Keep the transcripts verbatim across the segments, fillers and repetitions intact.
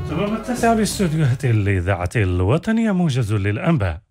تمام التاسعة باستوديوهات الإذاعة الوطنية موجز للأنباء.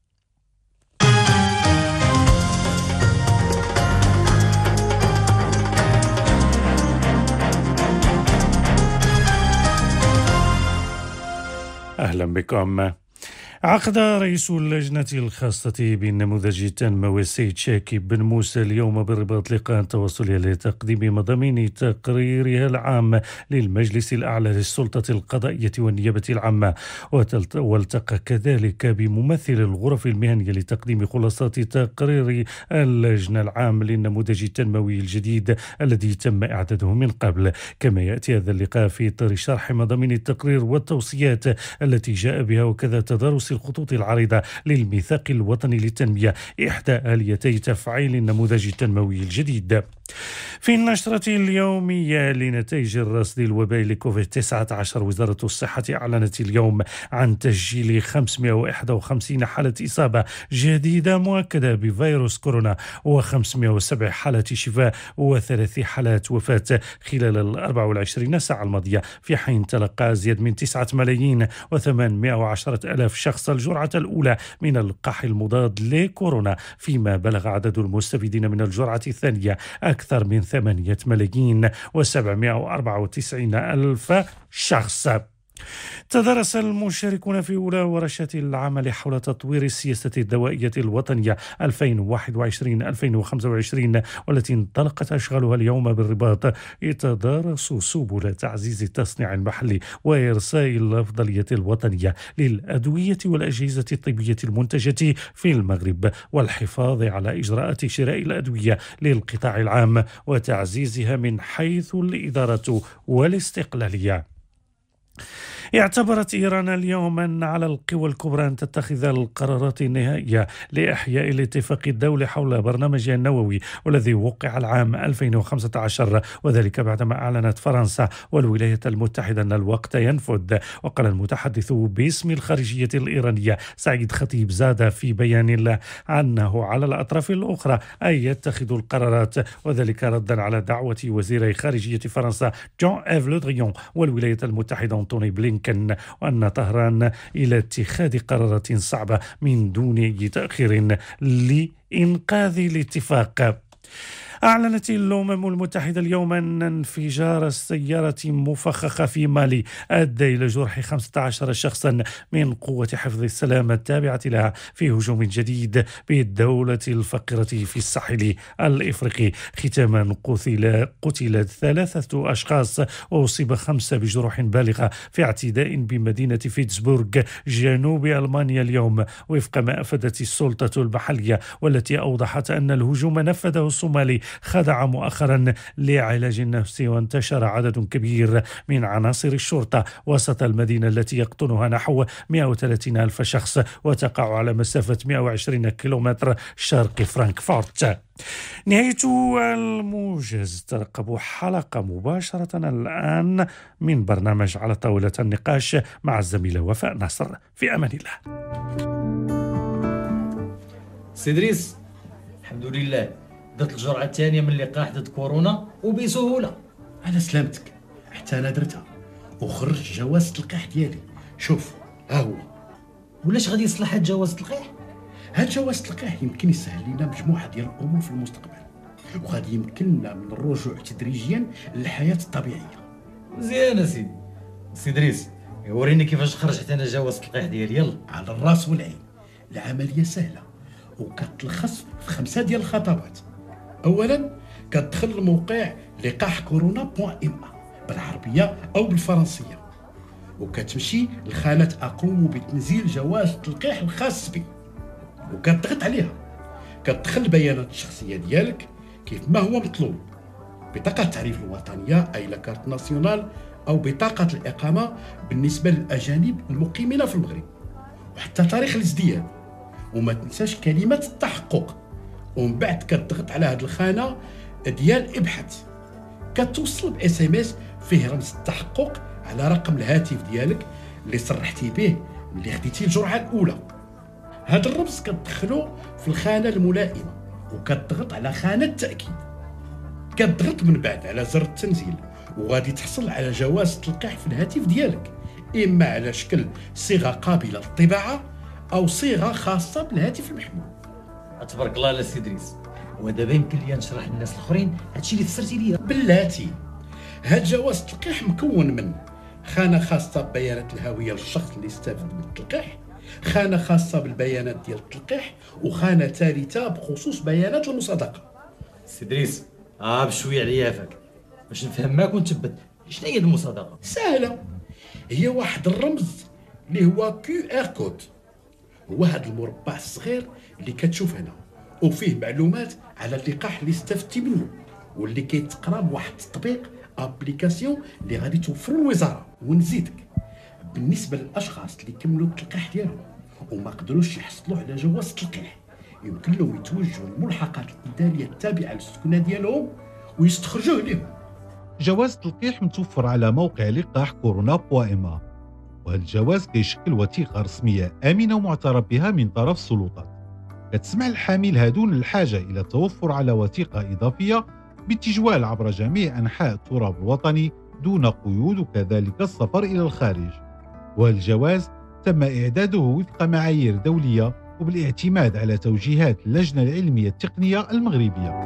أهلا بكم. عقد رئيس اللجنة الخاصة بالنموذج التنموي السيد شاكب بن موسى اليوم بالرباط لقاء تواصلي لتقديم مضامين تقريرها العام للمجلس الأعلى للسلطة القضائية والنيابة العامة، والتقى كذلك بممثل الغرف المهنية لتقديم خلاصات تقرير اللجنة العام للنموذج التنموي الجديد الذي تم إعداده من قبل. كما يأتي هذا اللقاء في إطار شرح مضامين التقرير والتوصيات التي جاء بها، وكذا تدارس الخطوط العريضة للميثاق الوطني للتنمية، إحدى آليتي تفعيل النموذج التنموي الجديد. في النشرة اليومية لنتائج الرصد الوبائي لكوفيد تسعة عشر، وزارة الصحة أعلنت اليوم عن تسجيل خمسمائة وواحد وخمسين حالة إصابة جديدة مؤكدة بفيروس كورونا، وخمسمائة وسبع حالات شفاء، وثلاث حالات وفاة خلال الأربع والعشرين ساعة الماضية، في حين تلقى أزيد من تسعة ملايين وثمانمائة وعشرة ألاف شخص الجرعة الأولى من اللقاح المضاد لكورونا، فيما بلغ عدد المستفيدين من الجرعة الثانية أكثر من ثمانية ملايين وسبعمائة وأربعة وتسعين ألف شخص. تدرس المشاركون في أولى ورشات العمل حول تطوير السياسة الدوائية الوطنية ألفين وواحد وعشرين ألفين وخمسة وعشرين، والتي انطلقت أشغالها اليوم بالرباط، يتدارس سبل تعزيز التصنيع المحلي وإرساء الأفضلية الوطنية للأدوية والأجهزة الطبية المنتجة في المغرب، والحفاظ على إجراءات شراء الأدوية للقطاع العام وتعزيزها من حيث الإدارة والاستقلالية. اعتبرت إيران اليوم أن على القوى الكبرى أن تتخذ القرارات النهائية لإحياء الاتفاق الدولي حول برنامجها النووي، والذي وقع العام ألفين وخمسة عشر، وذلك بعدما أعلنت فرنسا والولايات المتحدة أن الوقت ينفذ. وقال المتحدث باسم الخارجية الإيرانية سعيد خطيب زاد في بيان له أنه على الأطراف الأخرى أن يتخذوا القرارات، وذلك ردا على دعوة وزيري خارجية فرنسا جون إيف لو دريون والولايات المتحدة أنتوني بلينكن، وأن طهران إلى اتخاذ قرارات صعبة من دون أي تأخير لإنقاذ الاتفاق. أعلنت الأمم المتحدة اليوم أن انفجار السيارة مفخخة في مالي أدى إلى جرح خمسة عشر شخصا من قوة حفظ السلام التابعة لها في هجوم جديد بالدولة الفقيرة في الساحل الإفريقي. ختاما قتل قتل ثلاثة أشخاص وأصيب خمسة بجروح بالغة في اعتداء بمدينة فيتسبورغ جنوب ألمانيا اليوم، وفق ما أفادت السلطة المحلية، والتي أوضحت أن الهجوم نفذه الصومالي خضع مؤخرا لعلاج نفسي، وانتشر عدد كبير من عناصر الشرطة وسط المدينة التي يقطنها نحو مئة وثلاثين ألف شخص، وتقع على مسافة مئة وعشرين كيلومتر شرق فرانكفورت. نهاية الموجز. ترقبوا حلقة مباشرة الآن من برنامج على طاولة النقاش مع الزميلة وفاء نصر. في أمان الله. سيدريس، الحمد لله درت الجرعة الثانية من اللقاح ضد كورونا وبسهولة. على سلامتك. حتى أنا درتها وخرجت جواز اللقاح ديالي. شوف ها هو. ولاش غادي يصلح هاد جواز اللقاح؟ هاد جواز اللقاح يمكن يسهل لنا مجموعة ديال الأمور في المستقبل، وغادي يمكننا من الرجوع تدريجيا للحياة الطبيعية. مزيان سيدي. سيدريس وريني كيفاش خرجت أنا جواز اللقاح ديالي. يلا. على الراس والعين. العملية سهلة وكتلخص في خمسة ديال الخطوات. اولا كتدخل الموقع لقاح كورونا بوان ام بالعربيه او بالفرنسيه، وكتمشي لخانه اقوم بتنزيل جواز التلقيح الخاص بي، وكتضغط عليها. كتدخل البيانات الشخصيه ديالك كيف ما هو مطلوب: بطاقه التعريف الوطنيه اي لاكارت ناسيونال، او بطاقه الاقامه بالنسبه للاجانب المقيمين في المغرب، وحتى تاريخ الازدياد. وما تنساش كلمه التحقق. ومن بعد كتضغط على هذه الخانه ديال ابحث، كتوصل باس ام اس فيه رمز التحقق على رقم الهاتف ديالك اللي صرحتي به اللي خديتي الجرعه الاولى. هذا الرمز كتدخلو في الخانه الملائمه وكتضغط على خانه التاكيد. كتضغط من بعد على زر التنزيل وغادي تحصل على جواز التلقيح في الهاتف ديالك إما على شكل صيغة قابلة للطباعة أو صيغة خاصة بالهاتف المحمول. تبارك الله لا سي إدريس، ودابا يمكن لي نشرح للناس الاخرين هادشي اللي فسرتي ليا. بلاتي، هاد جواز التلقيح مكون من خانة خاصة ببيانات الهوية للشخص اللي استفد من التلقيح، خانة خاصة بالبيانات ديال التلقيح، وخانة ثالثة بخصوص بيانات المصادقة. سي إدريس، اه بشويه عليا فاك باش نفهم معاك ونثبت. شنو هي المصادقة؟ سهلة، هي واحد الرمز اللي هو كيو ار كود، هو هاد المربع الصغير اللي كتشوف هنا وفيه معلومات على اللقاح اللي استفدتي منه، واللي كيتقرا بواحد التطبيق ابليكاسيون اللي غادي توفروا الوزاره. ونزيدك بالنسبه للاشخاص اللي كملوا التلقيح ديالهم وما قدروش يحصلوا على جواز التلقيح، يمكن لهم يتوجهوا للملحقات الاداريه التابعه للسكنه ديالهم ويستخرجوه لهم. جواز التلقيح متوفر على موقع لقاح كورونا بوا إما، وهذا الجواز كيشكل وثيقه رسميه امنه ومعترف بها من طرف السلطات. كتسمح الحامل هادون الحاجه الى التوفر على وثيقه اضافيه بالتجوال عبر جميع انحاء التراب الوطني دون قيود، وكذلك السفر الى الخارج. وهذا الجواز تم اعداده وفق معايير دوليه وبالاعتماد على توجيهات اللجنه العلميه التقنيه المغربيه.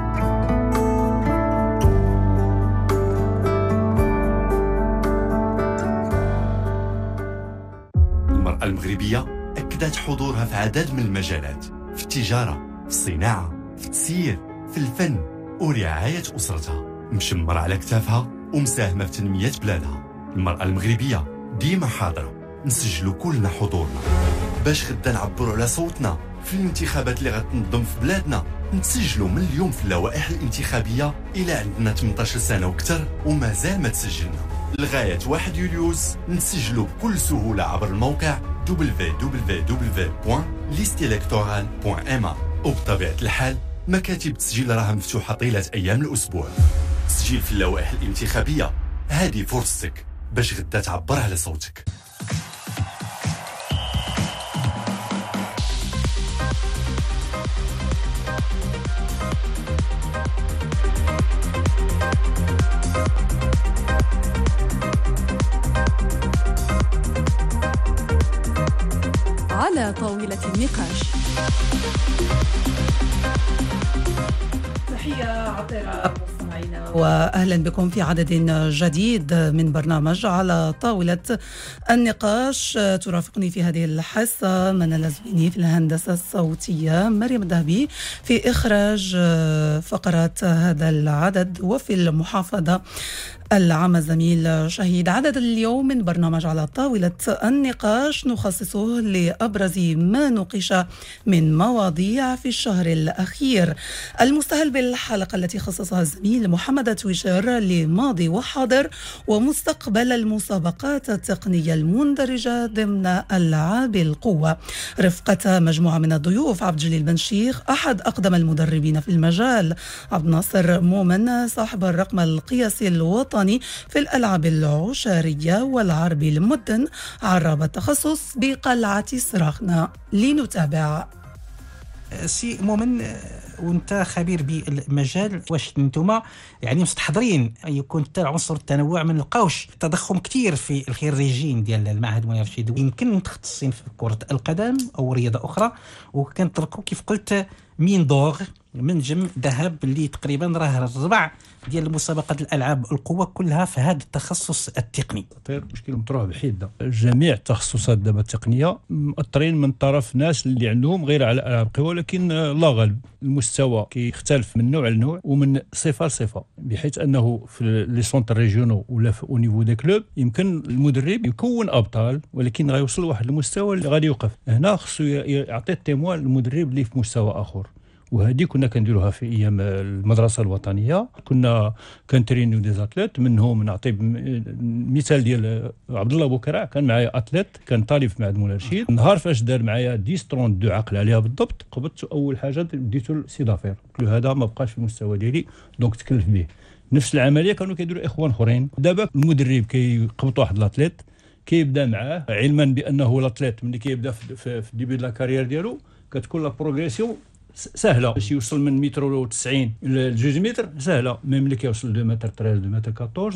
المرأة المغربية أكدت حضورها في عدد من المجالات، في التجارة، في الصناعة، في التسيير، في الفن ورعاية أسرتها، مشمرة على كتافها ومساهمة في تنمية بلادها. المرأة المغربية ديما حاضرة، نسجلوا كلنا حضورنا باش غدا نعبروا على صوتنا في الانتخابات اللي غتنظم في بلادنا. نتسجلوا من اليوم في اللوائح الانتخابية إلى عندنا ثمانية عشر سنة وكتر ومازال ما تسجلنا. لغاية واحد يوليوز نسجلوا بكل سهولة عبر الموقع دبليو دبليو دبليو بوان ليست إلكتورال بوان إم إيه، وبطبيعة الحال مكاتب التسجيل راها مفتوحة طيلة أيام الأسبوع. تسجيل في اللوائح الانتخابية، هذه فرصتك باش غدا تعبر على صوتك. على طاولة النقاش. تحية عطيرة مستمعينا وأهلا بكم في عدد جديد من برنامج على طاولة النقاش. ترافقني في هذه الحصة منال الزويني في الهندسة الصوتية، مريم الذهبي في إخراج فقرات هذا العدد، وفي المحافظة العام زميل شهيد. عدد اليوم من برنامج على طاولة النقاش نخصصه لأبرز ما نوقش من مواضيع في الشهر الأخير، المستهل بالحلقة التي خصصها الزميل محمد تويشر لماضي وحاضر ومستقبل المسابقات التقنية المندرجة ضمن ألعاب القوة، رفقة مجموعة من الضيوف: عبد الجليل بن شيخ أحد أقدم المدربين في المجال، عبد الناصر مومن صاحب الرقم القياسي الوطني في الألعاب العشارية، والعربي المدن عرب التخصص بقلعة سراخنا. لنتابع. سي مؤمن، وانت خبير بالمجال، واش انتم يعني مستحضرين يكون حتى عنصر التنوع ما نلقاوش تضخم كثير في الخريجين ديال المعهد منير الرشيد، يمكن متخصصين في كرة القدم او رياضة اخرى، وكنطلقوا كيف قلت مين دور منجم ذهب اللي تقريبا راه الربع ديال مسابقات الالعاب القوه كلها في هذا التخصص التقني. مشكل مطروح بحده، جميع التخصصات دابا التقنيه مؤثرين من طرف ناس اللي عندهم غير على الالعاب القوه، ولكن لا غالب المستوى كيختلف من نوع لنوع ومن صفه لصفه، بحيث انه في لي سونتر ريجيونو ولا في او نيفو دي كلوب يمكن المدرب يكون ابطال، ولكن غيوصل لواحد المستوى اللي غادي يوقف هنا، خصو يعطي التيموان للمدرب اللي في مستوى اخر. وهذه كنا كنديروها في ايام المدرسه الوطنيه، كنا كنترينيو دي اتليت، منهم نعطي مثال ديال عبد الله بوكرع، كان معايا اتليت كان طالب في معهد منير الرشيد، نهار فاش دار معايا عشرة ثلاثة وثلاثين عقل عليها بالضبط، قبضت اول حاجه ديتو السيدافير، قلت له هذا ما بقاش في المستوى ديالي دونك تكلف به. نفس العمليه كانوا كيديروا اخوان اخرين. دابا المدرب كيقبط واحد الاتليت كيبدا معاه، علما بانه الاتليت ملي كيبدا في في ديبي لا كارير ديالو كتكون لا بروغريسيون سهله، باش يوصل من متر وتسعين ل جوج متر سهله، ميم اللي كيوصل اثنين متر ثلاثة اثنين متر أربعطاش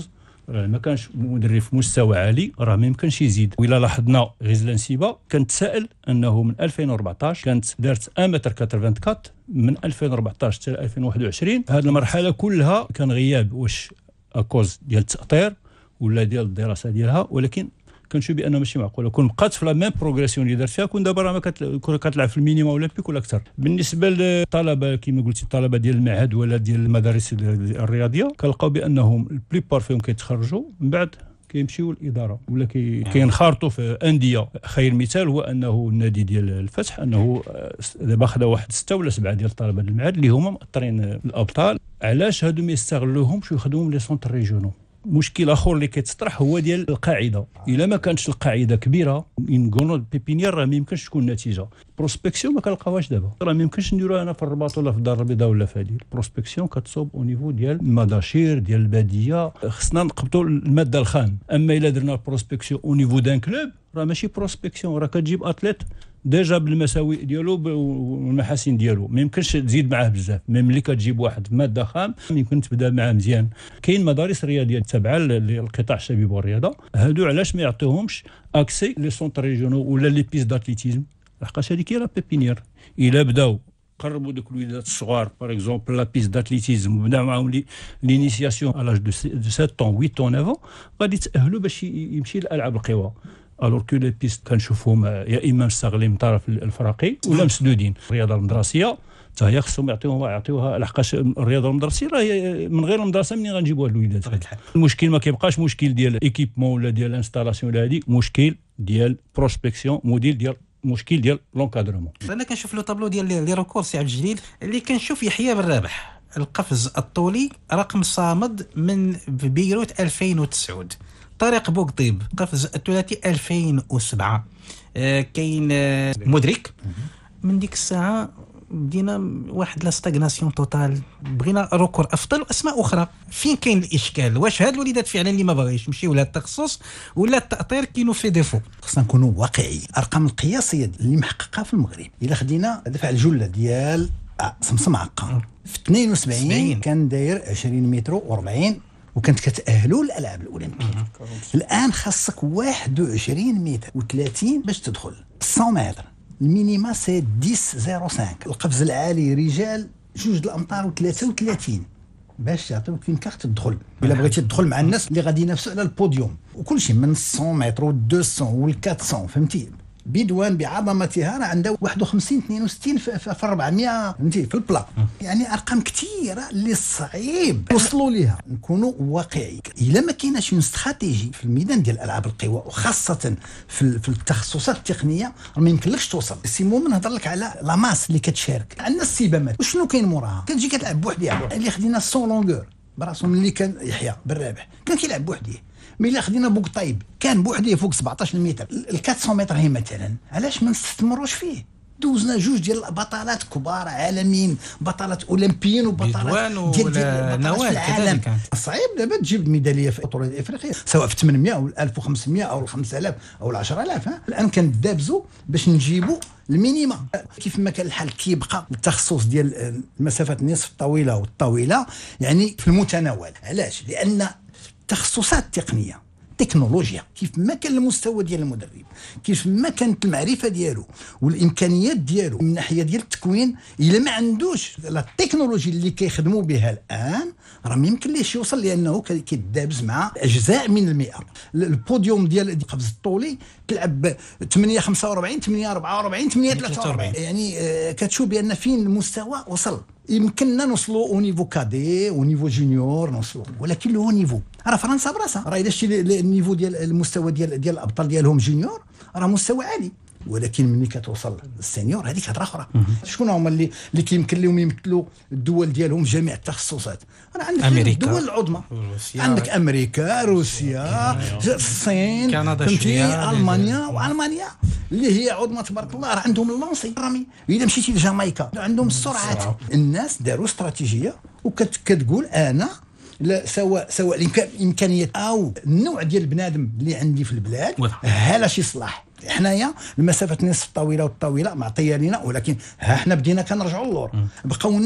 راه ما كانش مدرب في مستوى عالي راه ما يمكنش يزيد. وإلا لاحظنا غزلان سيبا كانت سائل انه من ألفين وأربعطاش كانت دارت واحد متر أربعة وثمانين من ألفين وأربعطاش حتى ألفين وواحد وعشرين. هذه المرحله كلها كان غياب واش اكوز ديال التأطير ولا ديال الدراسه ديالها، ولكن كنشوف بانه ماشي معقوله. كون بقات في لا ميم بروغريسيون اللي دارت فيها كون دابا راه ما كتلعب في المينيما اولمبيك ولا اكثر. بالنسبه للطلبه كما قلتي الطلبه ديال المعهد ولا ديال المدارس الرياضيه كنلقاو بانهم البليبار فيهم كيتخرجوا من بعد كيمشيو للاداره ولا كينخرطوا في انديه. خير مثال هو انه النادي ديال الفتح انه دابا خدا واحد ستة ولا سبعه ديال الطلبه ديال المعهد اللي هما مأطرين الابطال. علاش هادو ما يستغلوهمش ويخدموهم لي سونتر ريجيونو؟ مشكل اخر اللي كيتطرح هو ديال القاعده. الا ما كانتش القاعده كبيره نقولوا بيبينيير راه ما يمكنش تكون نتيجه. بروسبكسيون ما كنلقاوهاش دابا، راه ما يمكنش نديروها انا في الرباط ولا في الدار البيضاء ولا في هذه. البروسبكسيون كتصوب او نيفو ديال المداشير ديال الباديه، خصنا نقبطوا الماده الخام. اما الا درنا البروسبكسيون او نيفو دان كلوب راه ماشي بروسبكسيون، راه كتجيب اتليت ديجا بالمساوئ ديالو والمحاسن ديالو، ما يمكنش تزيد معاه بزاف. ميم ملي كتجيب واحد ماده خام يمكن تبدا معاه مزيان. كاين مدارس رياضيه تابعه للقطاع الشباب والرياضه، هادو علاش ما يعطيوهمش اكسي لي سونتر ريجيونو ولا لي بيست داتليتيزم؟ لحقاش هذيك هي لا بيبينيير. الا بداو قربوا دوك الوليدات الصغار باغ اكزومبل لا بيست داتليتيزم وبدا معاهم لي لينيسياسيون على لاج دو سبعة طون ثمانية طون تسعة غادي يتاهلوا باش يمشي لالعاب القوى. الوغ كو لي بيست كنشوفهم يا اما مستغلين من طرف الفرقي ولا مسدودين. الرياضه المدرسيه حتى هي خصهم يعطيوها يعطيوها لحقاش الرياضه المدرسيه راه من غير المدرسه منين غنجيبوا هاد الوليدات؟ المشكل ما كيبقاش مشكل ديال ايكيبمون ولا ديال انستالاسيون ولا هذه، مشكل ديال بروسبكسيون موديل ديال مشكل ديال لونكادرمون. انا كنشوف لو طابلو ديال لي ريكورد سي عبد الجليل اللي كنشوف يحيى بن رابح القفز الطولي رقم صامد من بيروت ألفين وتسعة، طارق بوقطيب قفز الثلاثي ألفين وسبعة، آه كاين آه مدرك. من ديك الساعه بدينا واحد لا ستاغناسيون توتال، بغينا ركور افضل واسماء اخرى. فين كاين الاشكال؟ واش هاد الوليدات فعلا اللي ما باغيش يمشيو لهاد التخصص ولا التاطير كاينو في ديفو؟ خصنا نكونوا واقعيين. الارقام القياسيه اللي محققه في المغرب الا خدينا دفع الجله ديال سمسم عقا في اثنين وسبعين كان داير عشرين متر و40 وكانت كتأهلوا للألعاب الأولمبية. الآن خاصك واحد وعشرين متر و30 باش تدخل. مية متر المينيما سي عشرة صفر خمسة. القفز العالي رجال جوج الأمتار وثلاثة وثلاثين باش يعطيوك فين كارت تدخل. إلا بغيتي تدخل مع الناس اللي غادي ينافسوا على البوديوم وكل شيء من مية متر و مئتين وال أربعمية، فهمتي؟ بدوان بعظمتها راه عندها واحد وخمسين اثنين وستين في أربعمية، فهمتي؟ في البلا. يعني ارقام كثيره اللي صعيب وصلوا ليها. نكونوا واقعي. الا ما كايناش اون استراتيجي في الميدان ديال العاب القوى وخاصه في في التخصصات التقنيه ما يمكنلكش توصل. سي مومن نهضر لك على لا ماس اللي كتشارك. عندنا السبامات وشنو كاين موراها؟ كتجي كتلعب بوحديها. اللي خدينا سون لونغور براسهم اللي كان يحيى بالرابح كان كيلعب بوحديه. ملي خدينا بوقطيب كان بوحديه فوق سبعطاش متر. ال أربعمية متر هي مثلا علاش ما نستثمروش فيه؟ دوزنا جوج ديال بطلات كبار عالميين، بطلات اولمبيين وبطلات ديال نوال العالم. صعيب دابا تجيب ميداليه في بطوله افريقيا سواء في ثمانمية او ألف وخمسمية او خمسة آلاف او عشرة آلاف. الان كندابزوا باش نجيبوا المينيما. كيف ما كان الحال كيبقى التخصص ديال المسافات النصف الطويله والطويله يعني في المتناول. علاش؟ لان التخصصات التقنيه التكنولوجيا كيف ما كان المستوى ديال المدرب، كيف ما كانت المعرفه ديالو والامكانيات ديالو من ناحيه ديال التكوين، الا ما عندوش التكنولوجيا اللي كيخدموا بها الان راه ما يمكن ليش يوصل، لانه كيدابز مع اجزاء من المئه. البوديوم ديال القفز الطولي تلعب ثمانية خمسة وأربعين ثمانية أربعة وأربعين ثمانية ثلاثة وأربعين، يعني آه كتشوف بان فين المستوى وصل. يمكننا نوصلوا او نيفو كادي او نيفو جونيور نوصلوا، ولكن لو نيفو راه فرنسا براسها راه الا شتي النيفو ديال المستوى ديال ديال الابطال ديالهم جونيور راه مستوى عالي، ولكن ملي كتوصل للسينيور هذيك هضره اخرى. شكون هما اللي اللي كيمكن لهم يمثلوا الدول ديالهم جميع التخصصات؟ راه عندك أمريكا. الدول العظمى عندك امريكا، روسيا، الصين، فهمتي، المانيا. والمانيا اللي هي عظمى تبارك الله راه عندهم اللونسي الرمي. اذا مشيتي لجامايكا عندهم السرعات. الناس داروا استراتيجيه وكتقول انا لا سواء سواء الامكانيات او النوع ديال البنادم اللي عندي في البلاد ها شي صلاح. حنايا المسافه النصف الطويله والطويله معطيه لينا، ولكن ها حنا بدينا كنرجعوا للور. بقاو لنا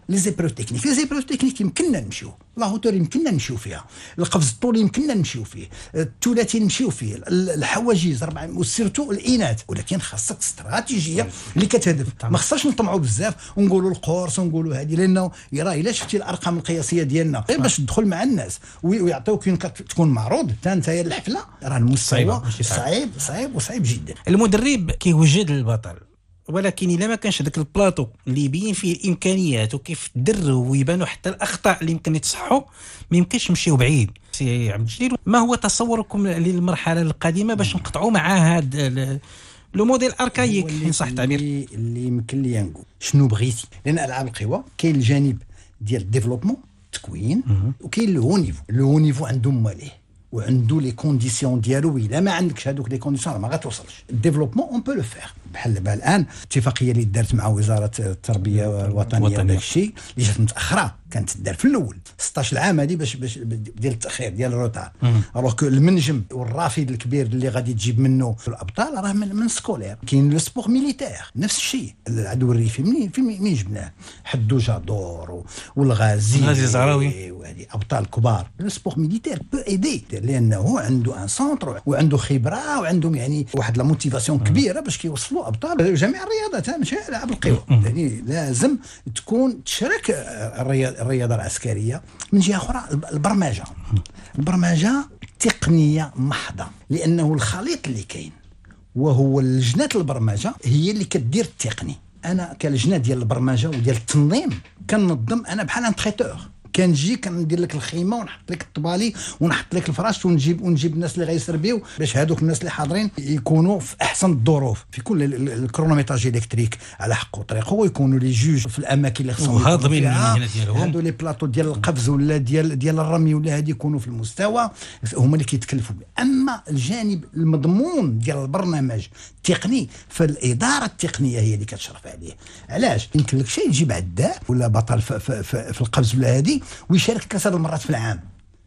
لي زيبروف تكنيك لي زيبروف تكنيك يمكننا نمشيو، لا هوتور يمكننا نمشيو فيها، القفز الطولي يمكننا نمشيو فيه، الثلاثي نمشيو فيه، الحواجز اربعه وسيرتو الاناث، ولكن خاصك استراتيجيه اللي كتهدف. ما خصناش نطمعوا بزاف ونقولوا القرص ونقولوا هذه، لانه راه الا شفتي الارقام القياسيه ديالنا غير باش تدخل مع الناس ويعطيوك تكون معروض حتى انت الحفله، راه المستوى صعيب صعيب وصعيب جدا. المدرب كيوجد البطل، ولكن الا ما كانش داك البلاطو اللي يبين فيه الامكانيات وكيف تدروا ويبانوا حتى الاخطاء اللي يمكن يتصحوا، ما يمكنش نمشيو بعيد. سي عبد الجليل، ما هو تصوركم للمرحله القادمه باش نقطعوا مع هذا لو موديل اركايك ان صح التعبير؟ اللي يمكن لي نقول شنو بغيتي، لان العاب القوى كاين الجانب ديال الديفلوبمون التكوين، وكاين لو هو نيفو. لو هو نيفو عنده ماليه وعنده لي كونديسيون ديالو، الا ما عندكش هذوك لي كونديسيون ما غاتوصلش. الديفلوبمون اون بو لو فير، بحال دابا الان الاتفاقيه اللي دارت مع وزاره التربيه الوطنيه وداك الشيء اللي جات متاخره، كانت تدار في الاول ستة عشر عام هذه باش باش ديال التاخير ديال الروتار. الوغ كو المنجم والرافد الكبير اللي غادي تجيب منه في الابطال راه من, من سكولير. كاين لو سبور ميليتير نفس الشيء، العدو الريفي منين مين جبناه، حدو جادور والغازي الغازي الزهراوي وهذه ابطال كبار. لو سبور ميليتير بو ايدي لانه عنده ان سونتر وعنده خبره وعندهم يعني واحد لا موتيفاسيون كبيره باش كيوصلوا ابطال جميع الرياضات ماشي العاب القوى. يعني لازم تكون تشارك الرياضه الرياضه العسكريه. من جهه اخرى البرمجه البرمجه تقنيه محضه، لانه الخليط اللي كاين وهو لجنات البرمجه هي اللي كدير التقني. انا كلجنه ديال البرمجه وديال التنظيم كننظم، انا بحال ان تريتور، كنجي كندير لك الخيمه ونحط لك الطبالي ونحط لك الفراش ونجيب ونجيب الناس اللي غيسربيو باش هذوك الناس اللي حاضرين يكونوا في احسن الظروف. في كل الكرونوميتراج الكتريك على حق وطريقه، ويكونوا لي جوج في الاماكن اللي خصهم وهاضمين المهنه ديالهم. هادو لي بلاطو ديال القفز ولا ديال ديال الرمي ولا هادي يكونوا في المستوى، هما اللي كيتكلفوا. اما الجانب المضمون ديال البرنامج التقني فالاداره التقنيه هي اللي كتشرف عليه. علاش يمكن لك شيء تجيب عداء ولا بطل في, في, في, في القفز ولا هادي ويشارك ثلاث المرات في العام؟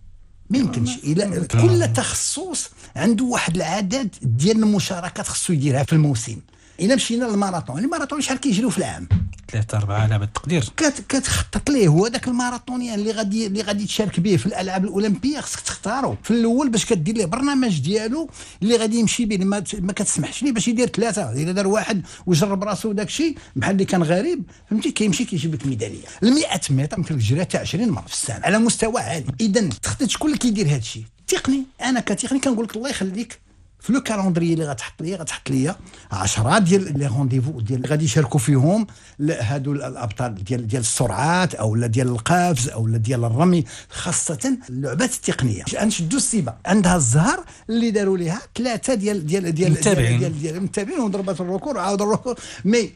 ما يمكنش. الى كل تخصص عنده واحد العدد ديال المشاركات خصو يديرها في الموسم. الا مشينا للماراثون، الماراثون شحال كيجريو في العام؟ ثلاثة أربعة على بالتقدير. كتخطط ليه هو داك الماراثونيان اللي غادي اللي غادي تشارك به في الالعاب الاولمبيه، خصك تختاروا في الاول باش كدير ليه برنامج ديالو اللي غادي يمشي به. ما, ما كتسمحش ليه باش يدير ثلاثه، الا دار واحد وجرب راسو داك الشيء بحال اللي كان غريب فهمتي كيمشي كيجيب لك ميداليه. ال مئة متر يمكن لك تجريها حتى عشرين مره في السنه على مستوى عالي. اذا تخطيط شكون اللي كيدير هذا الشيء تقني. انا كتقني كنقول لك الله يخليك في لو كالندري اللي غتحط لي غتحط لي عشرة ديال لي رونديفو ديال غادي يشاركوا فيهم هادو الابطال ديال ديال السرعات او لا ديال القفز او لا ديال الرمي، خاصه اللعبات التقنيه. نشدوا السيبه عندها الزهر اللي داروا ليها ثلاثه ديال ديال ديال ديال ديال المتابعين وضربات الركور وعاود الركور. مي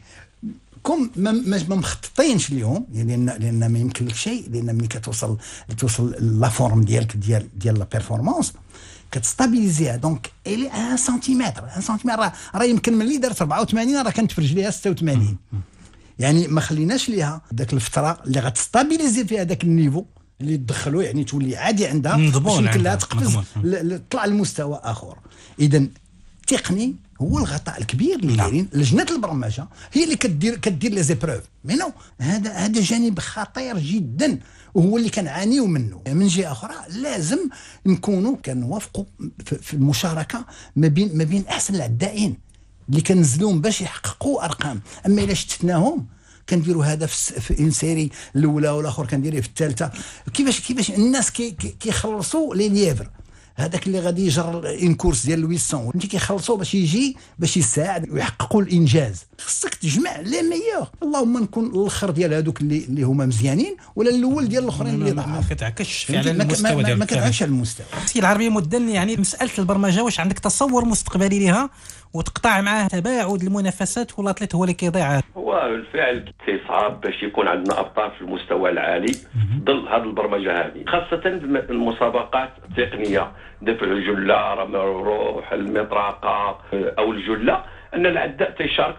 كم ما ما مخططينش اليوم لان لان ما يمكن لك شيء، لان ملي كتوصل توصل لا فورم ديالك ديال ديال لا بيرفورمانس كتستابيليزيها. دونك الي واحد سنتيمتر واحد سنتيمتر راه يمكن ملي دارت أربعة وثمانين راه كانت في رجليها ستة وثمانين. يعني ما خليناش ليها داك الفتره اللي غتستابيليزي فيها داك النيفو اللي تدخلوا، يعني تولي عادي عندها باش يمكن لها تقفز تطلع لمستوى اخر. اذا التقني هو الغطاء الكبير اللي دايرين لجنه البرمجه هي اللي كدير كدير لي زيبروف. مي هذا هذا جانب خطير جدا وهو اللي كنعانيو منه. من جهه اخرى لازم نكونوا كنوافقوا في المشاركه ما بين ما بين احسن العدائين اللي كنزلوهم باش يحققوا ارقام. اما الا شتتناهم كنديروا هدف في ان سيري الاولى والاخر كنديريه في الثالثه، كيفاش كيفاش الناس كيخلصوا لي ليفر هذاك اللي غادي يجر ان كورس ديال ثمانمية انت كيخلصوا باش يجي باش يساعد ويحققوا الانجاز. خصك تجمع لي ميور. اللهم نكون الاخر ديال هذوك اللي اللي هما مزيانين ولا الاول ديال الاخرين اللي ضعاف. ما كتعكسش على المستوى ديالك، ما كتعكسش على المستوى. السي العربيه مدن يعني مساله البرمجه واش عندك تصور مستقبلي لها وتقطع معاه تباعد المنافسات ولا طليت هو اللي كيضيع؟ هو بالفعل صعب باش يكون عندنا ابطال في المستوى العالي ضل هذه البرمجه هذه، خاصه المسابقات التقنيه دفع الجله، رمي الروح، المطرقه او الجله، ان العداء تيشارك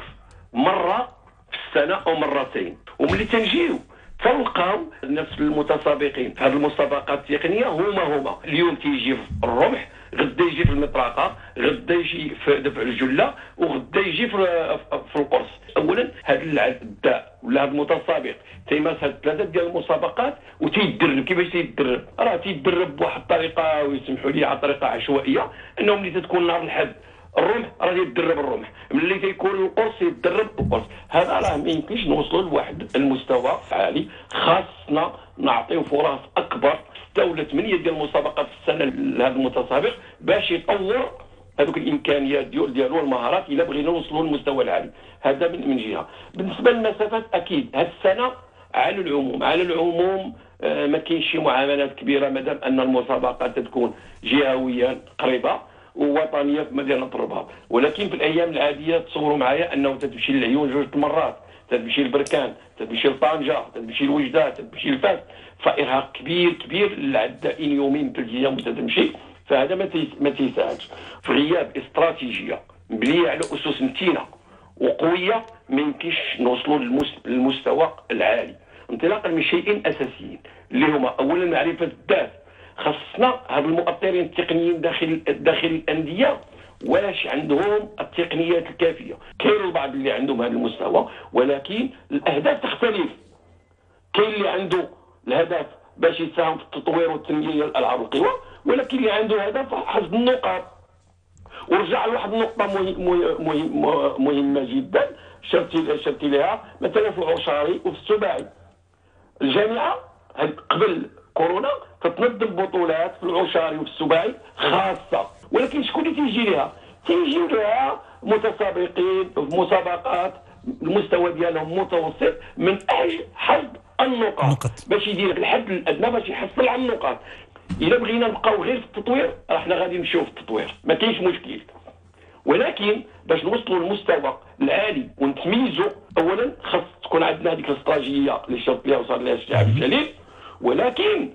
مره في السنه او مرتين. وملي تنجيو تلقاو نفس المتسابقين في هذه المسابقات التقنيه هما هما اليوم تيجي في الرمح، غدا يجي في المطرقه، غدا يجي في دفع الجله، وغدا يجي في في القرص. اولا هذا الداء ولا هذا المتسابق تيمارس هاد ثلاثه ديال المسابقات وتيدرب. كيفاش تيدرب؟ راه تيدرب بواحد الطريقه، ويسمحوا لي على طريقه عشوائيه، انه ملي تكون نهار الحد الرمح راه يتدرب الرمح، ملي تيكون القرص يتدرب القرص. هذا راه ما يمكنش نوصلوا لواحد المستوى عالي. خاصنا نعطيو فرص اكبر ستة ولا ثمانية ديال المسابقات في السنه لهذا المتسابق باش يطور هذوك الامكانيات ديال ديالو والمهارات الا بغينا نوصلوا للمستوى العالي. هذا من, من جهه. بالنسبه للمسافات اكيد هذه السنه على العموم على العموم آه ما كاينش شي معاملات كبيره مادام ان المسابقات تكون جهويا قريبه ووطنيه في مدينه الرباط. ولكن في الايام العاديه تصوروا معايا انه تتمشي للعيون جوج المرات، تتمشي لبركان، تتمشي لطنجه، تتمشي لوجده، تتمشي لفاس، فارهاق كبير كبير للعدائين يومين ثلاث ايام تتمشي. فهذا ما ما تيساعدش. في غياب استراتيجيه مبنيه على اسس متينه وقويه ما يمكنش نوصلوا للمستوى العالي، انطلاقا من شيئين اساسيين اللي هما اولا معرفه الذات. خصنا هاد المؤطرين التقنيين داخل داخل الانديه واش عندهم التقنيات الكافيه. كاين البعض اللي عندهم هذا المستوى ولكن الاهداف تختلف. كاين اللي عنده الهدف باش يساهم في التطوير والتنميه ديال الالعاب القوى، ولكن اللي عنده هدف حصد النقاط. ورجع لواحد النقطه مهم مهمه جدا شرتي شرتي لها مثلا في العشاري وفي السباعي. الجامعه قبل كورونا تتنظم بطولات في العشاري وفي السباعي خاصه، ولكن شكون اللي تيجي لها؟ تيجيو لها متسابقين في مسابقات المستوى ديالهم متوسط من اجل حصد النقاط باش يدير الحد الادنى باش يحصل على النقاط. الا بغينا نبقاو غير في التطوير راه حنا غادي نمشيو في التطوير ما كاينش مشكل، ولكن باش نوصلوا للمستوى العالي ونتميزوا اولا خاص تكون عندنا هذيك الاستراتيجيه اللي شرط ليها وصار لها السي عبد الجليل. ولكن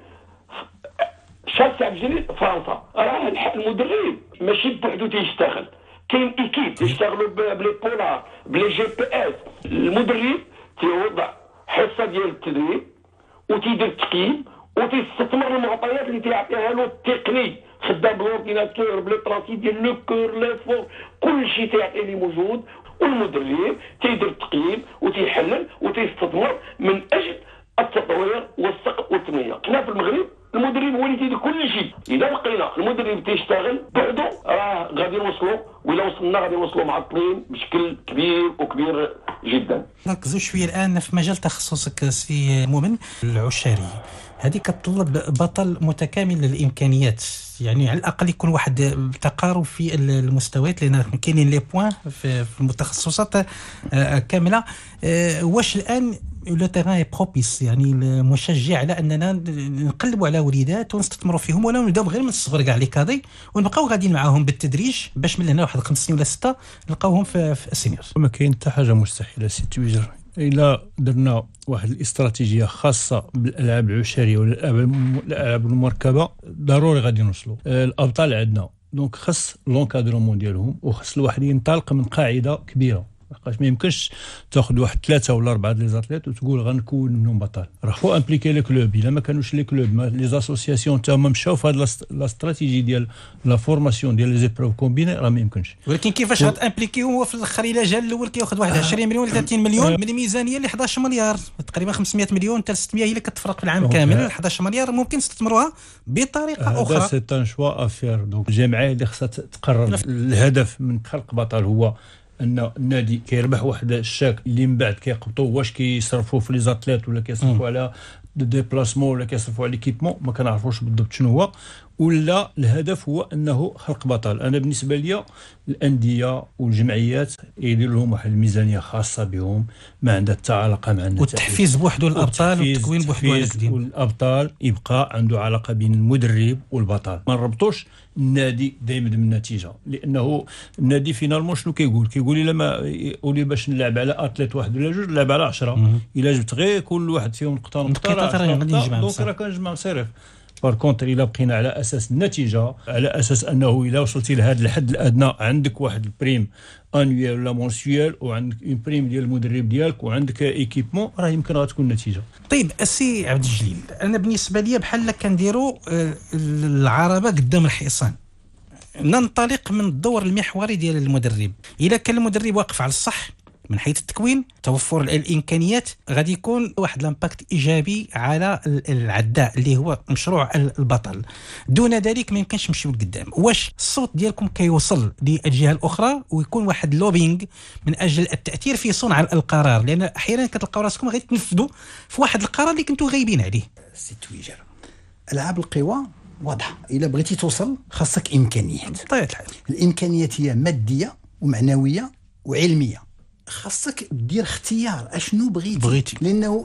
شاف عبد الجليل فرنسا راه المدرب ماشي بوحدو تيشتغل، كاين ايكيب تيشتغلوا بلي بولار بلي جي بي اس. المدرب تيوضع حصه ديال التدريب وتيدير تقييم وتستثمر المعطيات اللي تيعطيها له التقني، خدام بالاورديناتور بلي طراسي ديال لو كور لي فور كل شيء تيعطي لي موجود، والمدرب تيدير التقييم وتيحلل وتيستثمر من اجل التطوير والسقف والتنميه. حنا في المغرب المدرب هو اللي تيدير كل شيء. اذا لقينا المدرب تيشتغل بعده راه غادي نوصلوا، وإلا وصلنا غادي نوصلوا معطلين بشكل كبير وكبير جدا. نركزوا شويه الان في مجال تخصصك سي مؤمن. العشاري هذه كتطلب بطل متكامل للامكانيات، يعني على الاقل يكون واحد تقارب في المستويات لان كاينين لي بوين في المتخصصات كامله. واش الان لو تيران بروبيس يعني المشجع على اننا نقلبوا على وليدات ونستثمروا فيهم ولا نبداو غير من الصغر كاع لي كادي ونبقاو غاديين معاهم بالتدريج باش من هنا واحد خمس سنين ولا سته نلقاوهم في, في السينيور؟ ما كاين حتى حاجه مستحيله سي تويجر. الا درنا واحد الاستراتيجيه خاصه بالالعاب العشريه والالعاب المركبه ضروري غادي نوصلوا. الابطال عندنا دونك خص لونكادرومون ديالهم وخص الواحد ينطلق من قاعده كبيره. ما يمكنش تاخذ واحد ثلاثه ولا اربعه لي زاتليت وتقول غنكون منهم بطل. راه فو امبليكي لي كلوب. الا ما كانوش لي كلوب لي زاسوسياسيون تاهما مشاو في هذه لا استراتيجي ديال لا فورماسيون ديال لي زيبروف كومبيني راه ما يمكنش. ولكن كيفاش غتامبليكي هو في الاخر الا جا الاول كياخذ واحد عشرين مليون ولا ثلاثين مليون من ميزانيه اللي احد عشر مليار تقريبا خمسمائة مليون حتى ستمائة هي اللي كتفرق في العام كامل. احد عشر مليار ممكن نستثمروها بطريقه اخرى. هذا سي ان شوا افير. دونك الجمعيه اللي خصها تقرر الهدف من خلق بطل هو ان النادي كيربح واحد الشاك اللي من بعد كيقبطوا واش كيصرفوا في لي زاتليت ولا كيصرفوا على دي ديبلاسمون ولا كيصرفوا على ليكيبمون ما كنعرفوش بالضبط شنو هو. ولا الهدف هو انه خلق بطل. انا بالنسبه لي الانديه والجمعيات يديروا لهم واحد الميزانيه خاصه بهم ما عندها حتى علاقه مع النتائج. والتحفيز بوحده الابطال والتكوين بوحده الجديد. والابطال يبقى عنده علاقه بين المدرب والبطل. ما نربطوش النادي دائما بالنتيجه لانه النادي فينالمون شنو كيقول كيقول الا ما يقولي باش نلعب على اتليت واحد ولا جوج نلعب على عشرة. الا جبت غير كل واحد فيهم نقطه نقطه دونك راه كنجمع مصيرف. بار كونتر الا بقينا على اساس النتيجه على اساس انه الا وصلتي لهذا الحد الادنى عندك واحد البريم انويل ولا مونسيال وعندك اون بريم ديال المدرب ديالك وعندك ايكيبمون راه يمكن غتكون النتيجه. طيب السي عبد الجليل انا بالنسبه لي بحال كنديروا العربه قدام الحصان. ننطلق من الدور المحوري ديال المدرب. اذا كان المدرب واقف على الصح من حيث التكوين، توفر الامكانيات، غادي يكون واحد الامباكت ايجابي على العداء اللي هو مشروع البطل. دون ذلك ما يمكنش نمشيو لقدام. واش الصوت ديالكم كيوصل للجهه الاخرى ويكون واحد لوبينغ من اجل التاثير في صنع القرار؟ لان احيانا كتلقاو راسكم غير تنفذوا في واحد القرار اللي كنتوا غايبين عليه. سي تويجر العاب القوى واضحه، الا بغيتي توصل خاصك امكانيات. طيب الحال الامكانيات هي ماديه ومعنويه وعلميه. خاصك دير اختيار اشنو بغيتي, بغيتي. لانه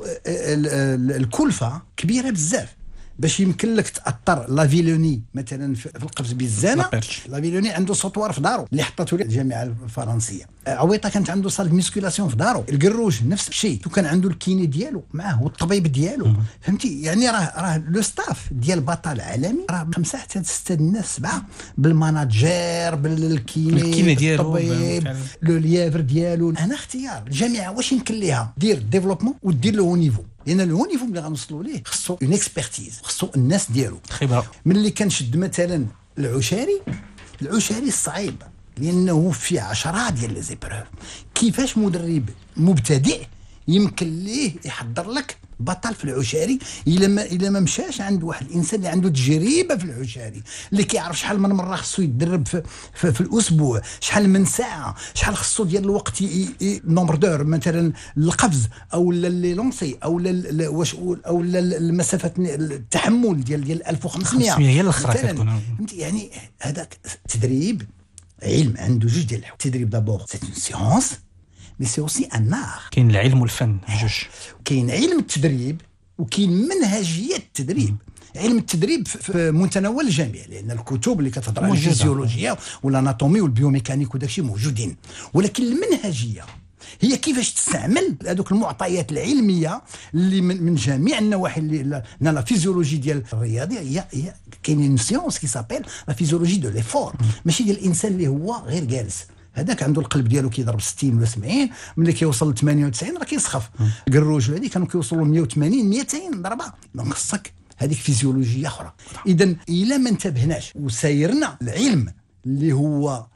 الكلفه كبيره بزاف باش يمكن لك تاثر لافيلوني مثلا في القفز بالزانه. لافيلوني عنده سطوار في دارو اللي حطته الجامعه الفرنسيه. عويطه كانت عنده صاله ميسكولاسيون في دارو. القروج نفس الشيء، وكان عنده الكيني ديالو معاه والطبيب ديالو. فهمتي يعني راه راه لو ستاف ديال بطل عالمي راه خمسه حتى سته الناس سبعه بالماناجير بالكيني الكيني ديالو الطبيب لو ليافر ديالو. انا اختيار الجامعه واش يمكن ليها دير ديفلوبمون ودير لو نيفو، لان لو نيفو اللي غنوصلوا ليه خصو اون اكسبرتيز، خصو الناس ديالو خبره. ملي كنشد مثلا العشاري، العشاري صعيب لانه في عشرات ديال لي زيبروف. كيفاش مدرب مبتدئ يمكن ليه يحضر لك بطل في العشاري الا ما الا ما مشاش عند واحد الانسان اللي عنده تجربه في العشاري، اللي كيعرف شحال من مره خصو يتدرب في, في, في الاسبوع، شحال من ساعه، شحال خصو ديال الوقت نومبر دور مثلا القفز او لي لونسي او واش او المسافه التحمل ديال ديال ألف وخمسمية هي الاخرى كتكون. يعني هذاك تدريب علم عنده جوج ديال الحوايج. التدريب دابور سي اون سيونس مي سي اوسي ان ار. كاين العلم والفن جوج. كاين علم التدريب وكاين منهجيه التدريب. علم التدريب في متناول الجميع، لان الكتب اللي كتهضر على الفيزيولوجيا والاناتومي والبيوميكانيك وداكشي موجودين، ولكن المنهجيه هي كيفاش تستعمل هذوك المعطيات العلميه اللي من, من جميع النواحي. اللي لا فيزيولوجي ديال الرياضه هي هي كاين سيونس كي سابيل لا فيزيولوجي دو ليفور، ماشي ديال الانسان اللي هو غير جالس. هذاك عنده القلب ديالو كيضرب ستين ولا سبعين، ملي كيوصل ل ثمانية وتسعين راه كيسخف. قروج هذه كانوا كيوصلوا ل مية وثمانين مئتين ضربه. دونك خصك هذيك فيزيولوجيه اخرى. اذا الا ما انتبهناش وسايرنا العلم اللي هو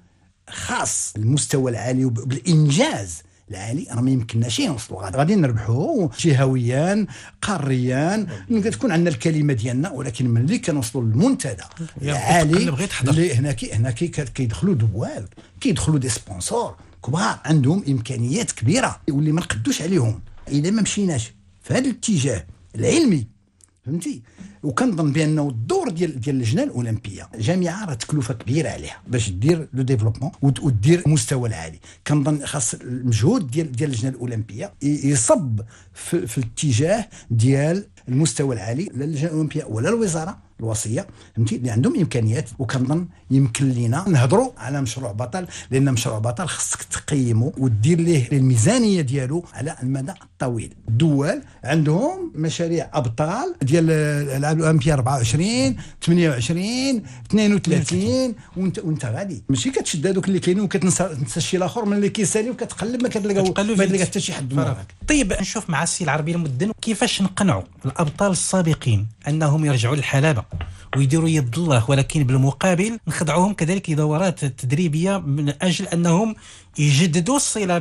خاص المستوى العالي وبالانجاز العالي، راه ما يمكنناش نوصلوا. غادي نربحوا جهويا قاريا، تكون عندنا الكلمه ديالنا، ولكن ملي كنوصلوا للمنتدى العالي اللي هنا كي هنا كي كيدخلوا دوال، كيدخلوا دي سبونسور كبار عندهم امكانيات كبيره واللي ما نقدوش عليهم. اذا ما مشيناش في هذا الاتجاه العلمي، فهمتي، وكنظن بانه الدور ديال ديال اللجنه الاولمبيه جامعه راه تكلفه كبيره عليها باش دير لو ديفلوبمون ودير المستوى العالي. كنظن خاص المجهود ديال ديال اللجنه الاولمبيه يصب في, في الاتجاه ديال المستوى العالي، لا اللجنه الاولمبيه ولا الوزاره الوصيه، فهمتي، اللي عندهم امكانيات. وكنظن يمكن لينا نهضروا على مشروع بطل، لان مشروع بطل خصك تقيمه ودير ليه الميزانيه ديالو على المدى الطويل. الدول عندهم مشاريع ابطال ديال الالعاب الاولمبيه أربعة وعشرين ثمانية وعشرين اثنين وثلاثين، وانت وانت غادي ماشي كتشد هذوك اللي كاينين وكتنسى تنسى الشيء الاخر من اللي كيسالي وكتقلب ما كتلقاو ما تلقى حتى شي حد وراك. طيب نشوف مع السي العربي المدن كيفاش نقنعوا الابطال السابقين انهم يرجعوا للحلبه ويديروا يد الله، ولكن بالمقابل نخضعوهم كذلك لدورات تدريبيه من اجل انهم يجددوا الصله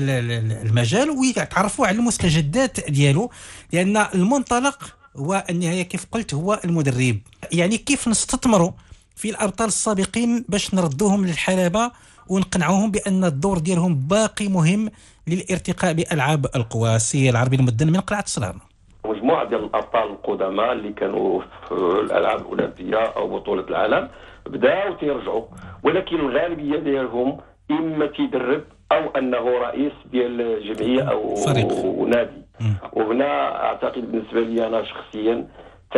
بالمجال ويتعرفوا على المستجدات ديالو، لان المنطلق والنهايه كيف قلت هو المدرب. يعني كيف نستثمروا في الابطال السابقين باش نردوهم للحلبه ونقنعوهم بان الدور ديالهم باقي مهم للارتقاء بالعاب القوى. السي العربي المدن من قلعه صلارنا. مجموعه ديال الابطال القدماء اللي كانوا في الالعاب الاولمبيه او بطوله العالم بداوا تيرجعوا، ولكن الغالبيه ديالهم اما تيدرب او انه رئيس ديال جمعيه او فريق. نادي. وهنا اعتقد بالنسبه لي انا شخصيا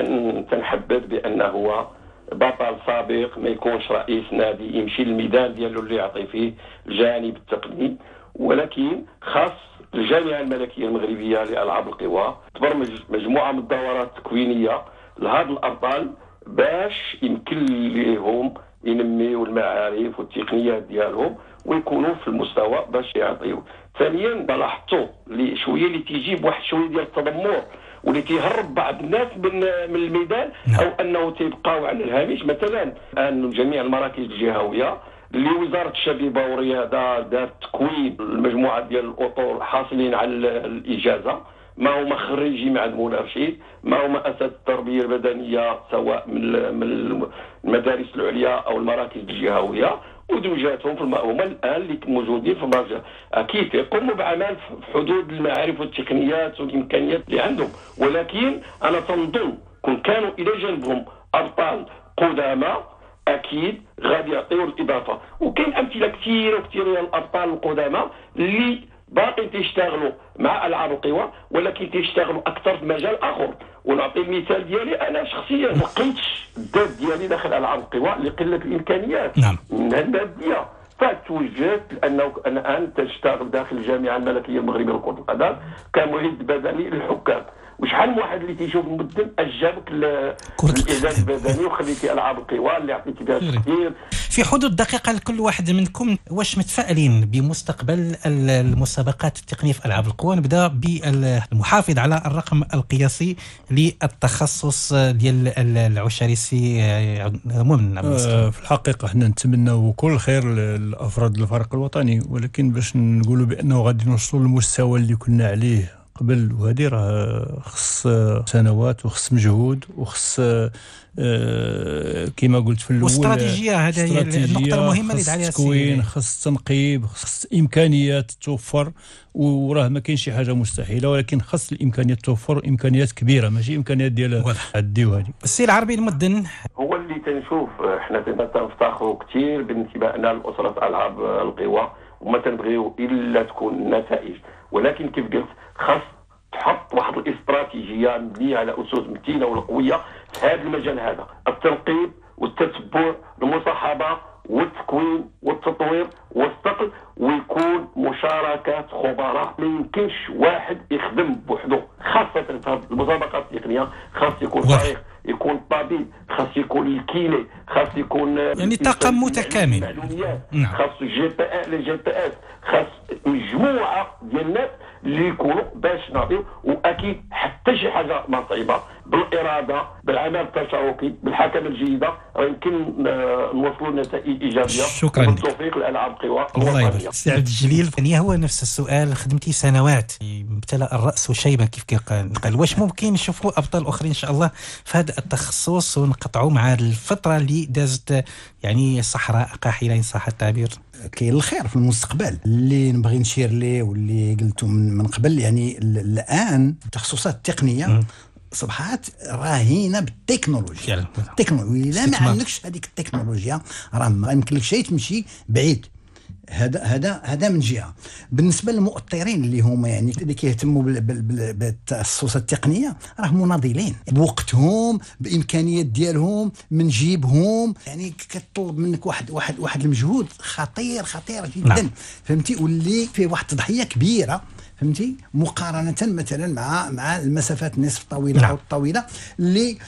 تنحبذ بانه هو بطل سابق ما يكونش رئيس نادي، يمشي للميدان ديالو اللي يعطي فيه الجانب التقني، ولكن خاص الجامعه الملكيه المغربيه لالعاب القوى تبرمج مجموعه من الدورات التكوينيه لهذا الابطال باش يمكن لهم ينميوا المعارف والتقنيات ديالهم ويكونوا في المستوى باش يعطيوا. ثانيا لاحظتوا اللي شويه اللي تيجيب واحد شويه ديال التذمر واللي تيهرب بعض الناس من من الميدان او انه تيبقاو على الهامش. مثلا ان جميع المراكز الجهويه اللي وزاره الشبيبه والرياضه دارت تكوين المجموعه ديال الاطر حاصلين على الاجازه، ما هما خريجي معهد منارشيد، ما هما اساتذه التربيه البدنيه سواء من من المدارس العليا او المراكز الجهويه، وزوجاتهم في هما الان اللي موجودين في المرجع. اكيد يقوموا بعمل في حدود المعارف والتقنيات والامكانيات اللي عندهم، ولكن انا تنظن كون كانوا الى جنبهم ابطال قدامى اكيد غادي يعطيوا الاضافه. وكاين امثله كثيره وكثيره ديال الابطال القدامى اللي باقي تيشتغلوا مع العاب القوى ولكن تيشتغلوا اكثر في مجال اخر. ونعطي المثال ديالي انا شخصيا ما لقيتش الذات ديالي داخل العاب القوى لقله الامكانيات نعم. الماديه، فتوجدت لانه انا الان تشتغل داخل الجامعه الملكيه المغربيه لكره القدم كمعد بدني للحكام. وشحال من واحد اللي تيشوف المدن اجابك الاعداد البدني وخليتي العاب القوى اللي عطيتي بها كثير. في حدود دقيقه لكل واحد منكم، واش متفائلين بمستقبل المسابقات التقنيه في العاب القوى؟ نبدا بالمحافظ على الرقم القياسي للتخصص ديال العشريسي مؤمن. آه في الحقيقه حنا نتمناو كل خير لافراد الفريق الوطني، ولكن باش نقولوا بانه غادي نوصلوا للمستوى اللي كنا عليه قبل، وهذه راه خص سنوات وخص مجهود وخص آه كما قلت في الاول واستراتيجيه. هذا هي النقطه المهمه اللي دعا تكوين، خص تنقيب، خص امكانيات توفر. وراه ما كاينش شي حاجه مستحيله، ولكن خص الامكانيات توفر، امكانيات كبيره ماشي امكانيات ديال عدي وهذه. السي العربي المدن هو اللي تنشوف حنا تنفتخروا كثير بانتمائنا لاسره العاب القوى وما تنبغيو الا تكون النتائج، ولكن كيف قلت خاص تحط واحد الاستراتيجيه مبنيه على اسس متينه وقويه في هذا المجال هذا، التنقيب والتتبع، المصاحبه والتكوين والتطوير والصقل، ويكون مشاركه خبراء. ما يمكنش واحد يخدم بوحده، خاصه في هذه المسابقات التقنيه خاص يكون فريق، يكون طبيب، خاص يكون الكيني، خاص يكون يعني طاقم متكامل، نعم. خاص جي بي اس لي جي بي اس، خاص مجموعه ديال الناس اللي يكونوا باش نعطيو. واكيد حتى شي حاجه ما صعيبه بالاراده، بالعمل التشاركي، بالحكمه الجيده يمكن نوصلوا لنتائج ايجابيه. شكرا لك. بالتوفيق للالعاب القوى الوطنيه. سي عبد الجليل، يعني هو نفس السؤال، خدمتي سنوات امتلأ الراس وشيبه كيف قال، واش ممكن نشوفوا ابطال اخرين ان شاء الله في هذا التخصص ونقطعوا مع الفتره اللي دازت يعني صحراء قاحله ان صح التعبير؟ كاين الخير في المستقبل اللي نبغي نشير ليه واللي قلته من قبل. يعني الان التخصصات التقنيه صبحات راهينه بالتكنولوجيا. التكنولوجيا الا ما عندكش هذيك التكنولوجيا راه ما يمكنلكش تمشي بعيد. هذا هذا هذا من جهه. بالنسبه للمؤطرين اللي هما يعني اللي كيهتموا بالتخصصات التقنيه راه مناضلين بوقتهم بامكانيات ديالهم من جيبهم، يعني كتطلب منك واحد واحد واحد المجهود خطير خطير جدا. نعم. فهمتي؟ واللي فيه واحد التضحيه كبيره، فهمتي، مقارنه مثلا مع مع المسافات النصف الطويله. نعم. او الطويله اللي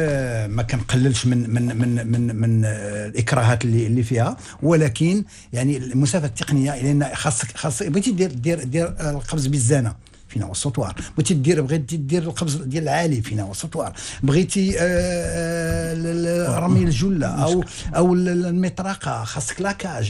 آه ما كنقللش من من من من, من آه الاكراهات اللي اللي فيها، ولكن يعني المسافه التقنيه لان خاصك خاص بغيتي دير دير دير القفز بالزانه فينا والسطوار، بغيتي دير بغيتي دير القفز ديال العالي فينا والسطوار، بغيتي آه رمي الجله او او المطرقه خاصك لاكاج.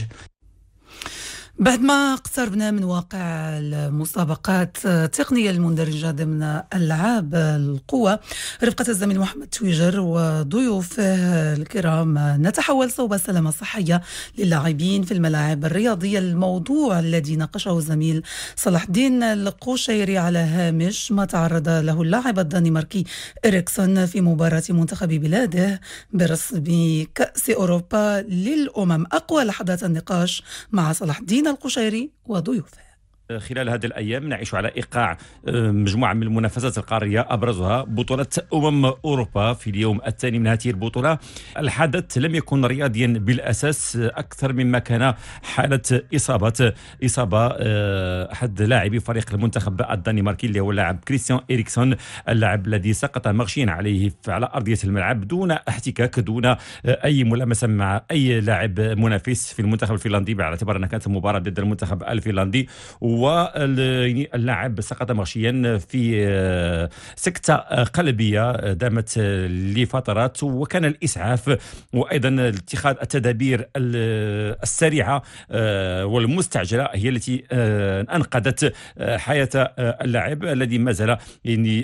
بعد ما اقتربنا من واقع المسابقات التقنية المندرجة ضمن ألعاب القوى، رفقة الزميل محمد تويجر وضيوفه الكرام نتحول صوب السلامة الصحية للاعبين في الملاعب الرياضية، الموضوع الذي ناقشه الزميل صلاح الدين القشيري على هامش ما تعرض له اللاعب الدنماركي إريكسون في مباراة منتخب بلاده برسم كأس أوروبا للأمم. أقوى لحظات النقاش مع صلاح الدين القشيري وضيوفه. خلال هذه الأيام نعيش على إيقاع مجموعة من المنافسات القارية، أبرزها بطولة أمم أوروبا في اليوم الثاني من هذه البطولة. الحدث لم يكن رياضيا بالأساس أكثر مما كان حالة إصابة إصابة أحد لاعبي فريق المنتخب الدنماركي اللي هو اللاعب كريستيان إريكسون، اللاعب الذي سقط مغشيا عليه على أرضية الملعب دون احتكاك، دون أي ملامسة مع أي لاعب منافس في المنتخب الفنلندي، باعتبار أنها كانت مباراة ضد المنتخب الفنلندي. واللاعب سقط مغشيا في سكتة قلبية دامت لفترات، وكان الإسعاف وأيضا اتخاذ التدابير السريعة والمستعجلة هي التي أنقذت حياة اللاعب الذي ما زال يعني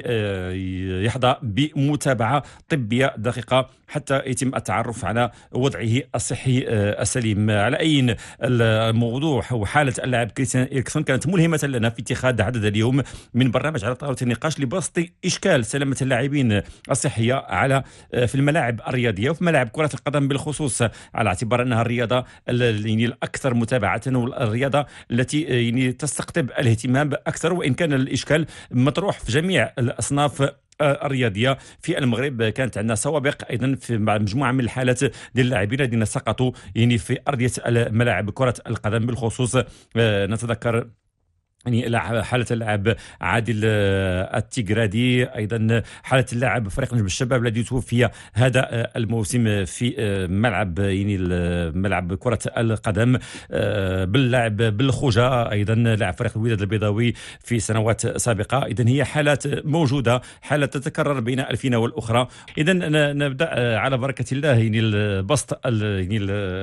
يحظى بمتابعة طبية دقيقة حتى يتم التعرف على وضعه الصحي السليم. على أي الموضوع وحالة اللاعب كريستيان إريكسون كانت ملهمة لنا في اتخاذ عدد اليوم من برنامج على طاولة النقاش لبسط إشكال سلامة اللاعبين الصحية على في الملاعب الرياضية وفي ملاعب كرة القدم بالخصوص، على اعتبار أنها الرياضة يعني الأكثر متابعة والرياضة التي يعني تستقطب الاهتمام أكثر، وإن كان الإشكال مطروح في جميع الأصناف الرياضيه في المغرب. كانت عندنا سوابق ايضا في مجموعه من الحالات ديال اللاعبين الذين سقطوا يعني في ارضيه الملاعب كره القدم بالخصوص. نتذكر يعني حالة اللاعب عادل التيغرادي، أيضا حالة اللاعب فريق نجم الشباب الذي توفي هذا الموسم في ملعب يعني ملعب كرة القدم باللاعب بالخوجة، أيضا لاعب فريق الوداد البيضاوي في سنوات سابقة. إذن هي حالات موجودة، حالات تتكرر بين الفينة والأخرى. إذن نبدأ على بركة الله يعني البسط يعني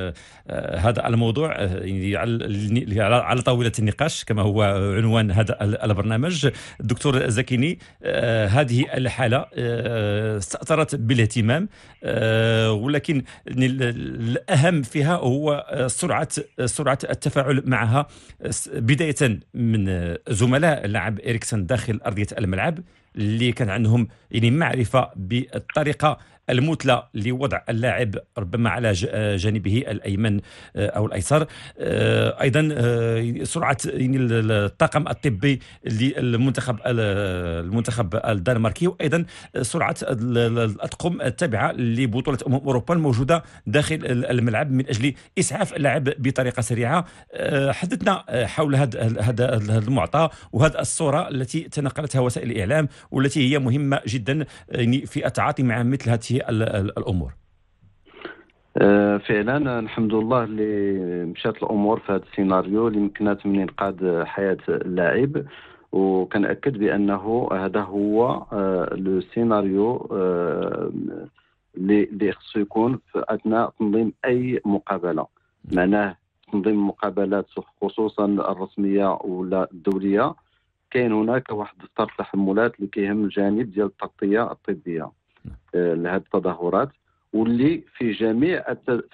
هذا الموضوع يعني على طاولة النقاش كما هو عنوان هذا البرنامج. دكتور زكيني، آه هذه الحالة آه استأثرت بالاهتمام، آه ولكن الأهم فيها هو سرعة سرعة التفاعل معها، بداية من زملاء اللاعب إريكسون داخل أرضية الملعب اللي كان عندهم يعني معرفة بالطريقة المثلى لوضع اللاعب ربما على جانبه الأيمن أو الأيسر، أيضا سرعة الطاقم الطبي للمنتخب المنتخب الدنماركي، وأيضا سرعة الأطقم التابعة لبطولة أمم أوروبا الموجودة داخل الملعب من أجل إسعاف اللاعب بطريقة سريعة. حدثنا حول هذا هذا المعطى وهذه الصورة التي تنقلتها وسائل الإعلام والتي هي مهمة جدا في التعاطي مع مثل هذه الأمور. فعلا الحمد لله اللي مشات الأمور في هذا السيناريو اللي مكنات من إنقاذ حياة اللاعب، وكنأكد بأنه هذا هو السيناريو اللي خصو يكون في أثناء تنظيم أي مقابلة. معناه تنظيم مقابلات خصوصا الرسمية ولا الدولية كاين هناك واحد دفتر تحملات اللي كيهم الجانب ديال التغطية الطبية لهذه التظاهرات، واللي في جميع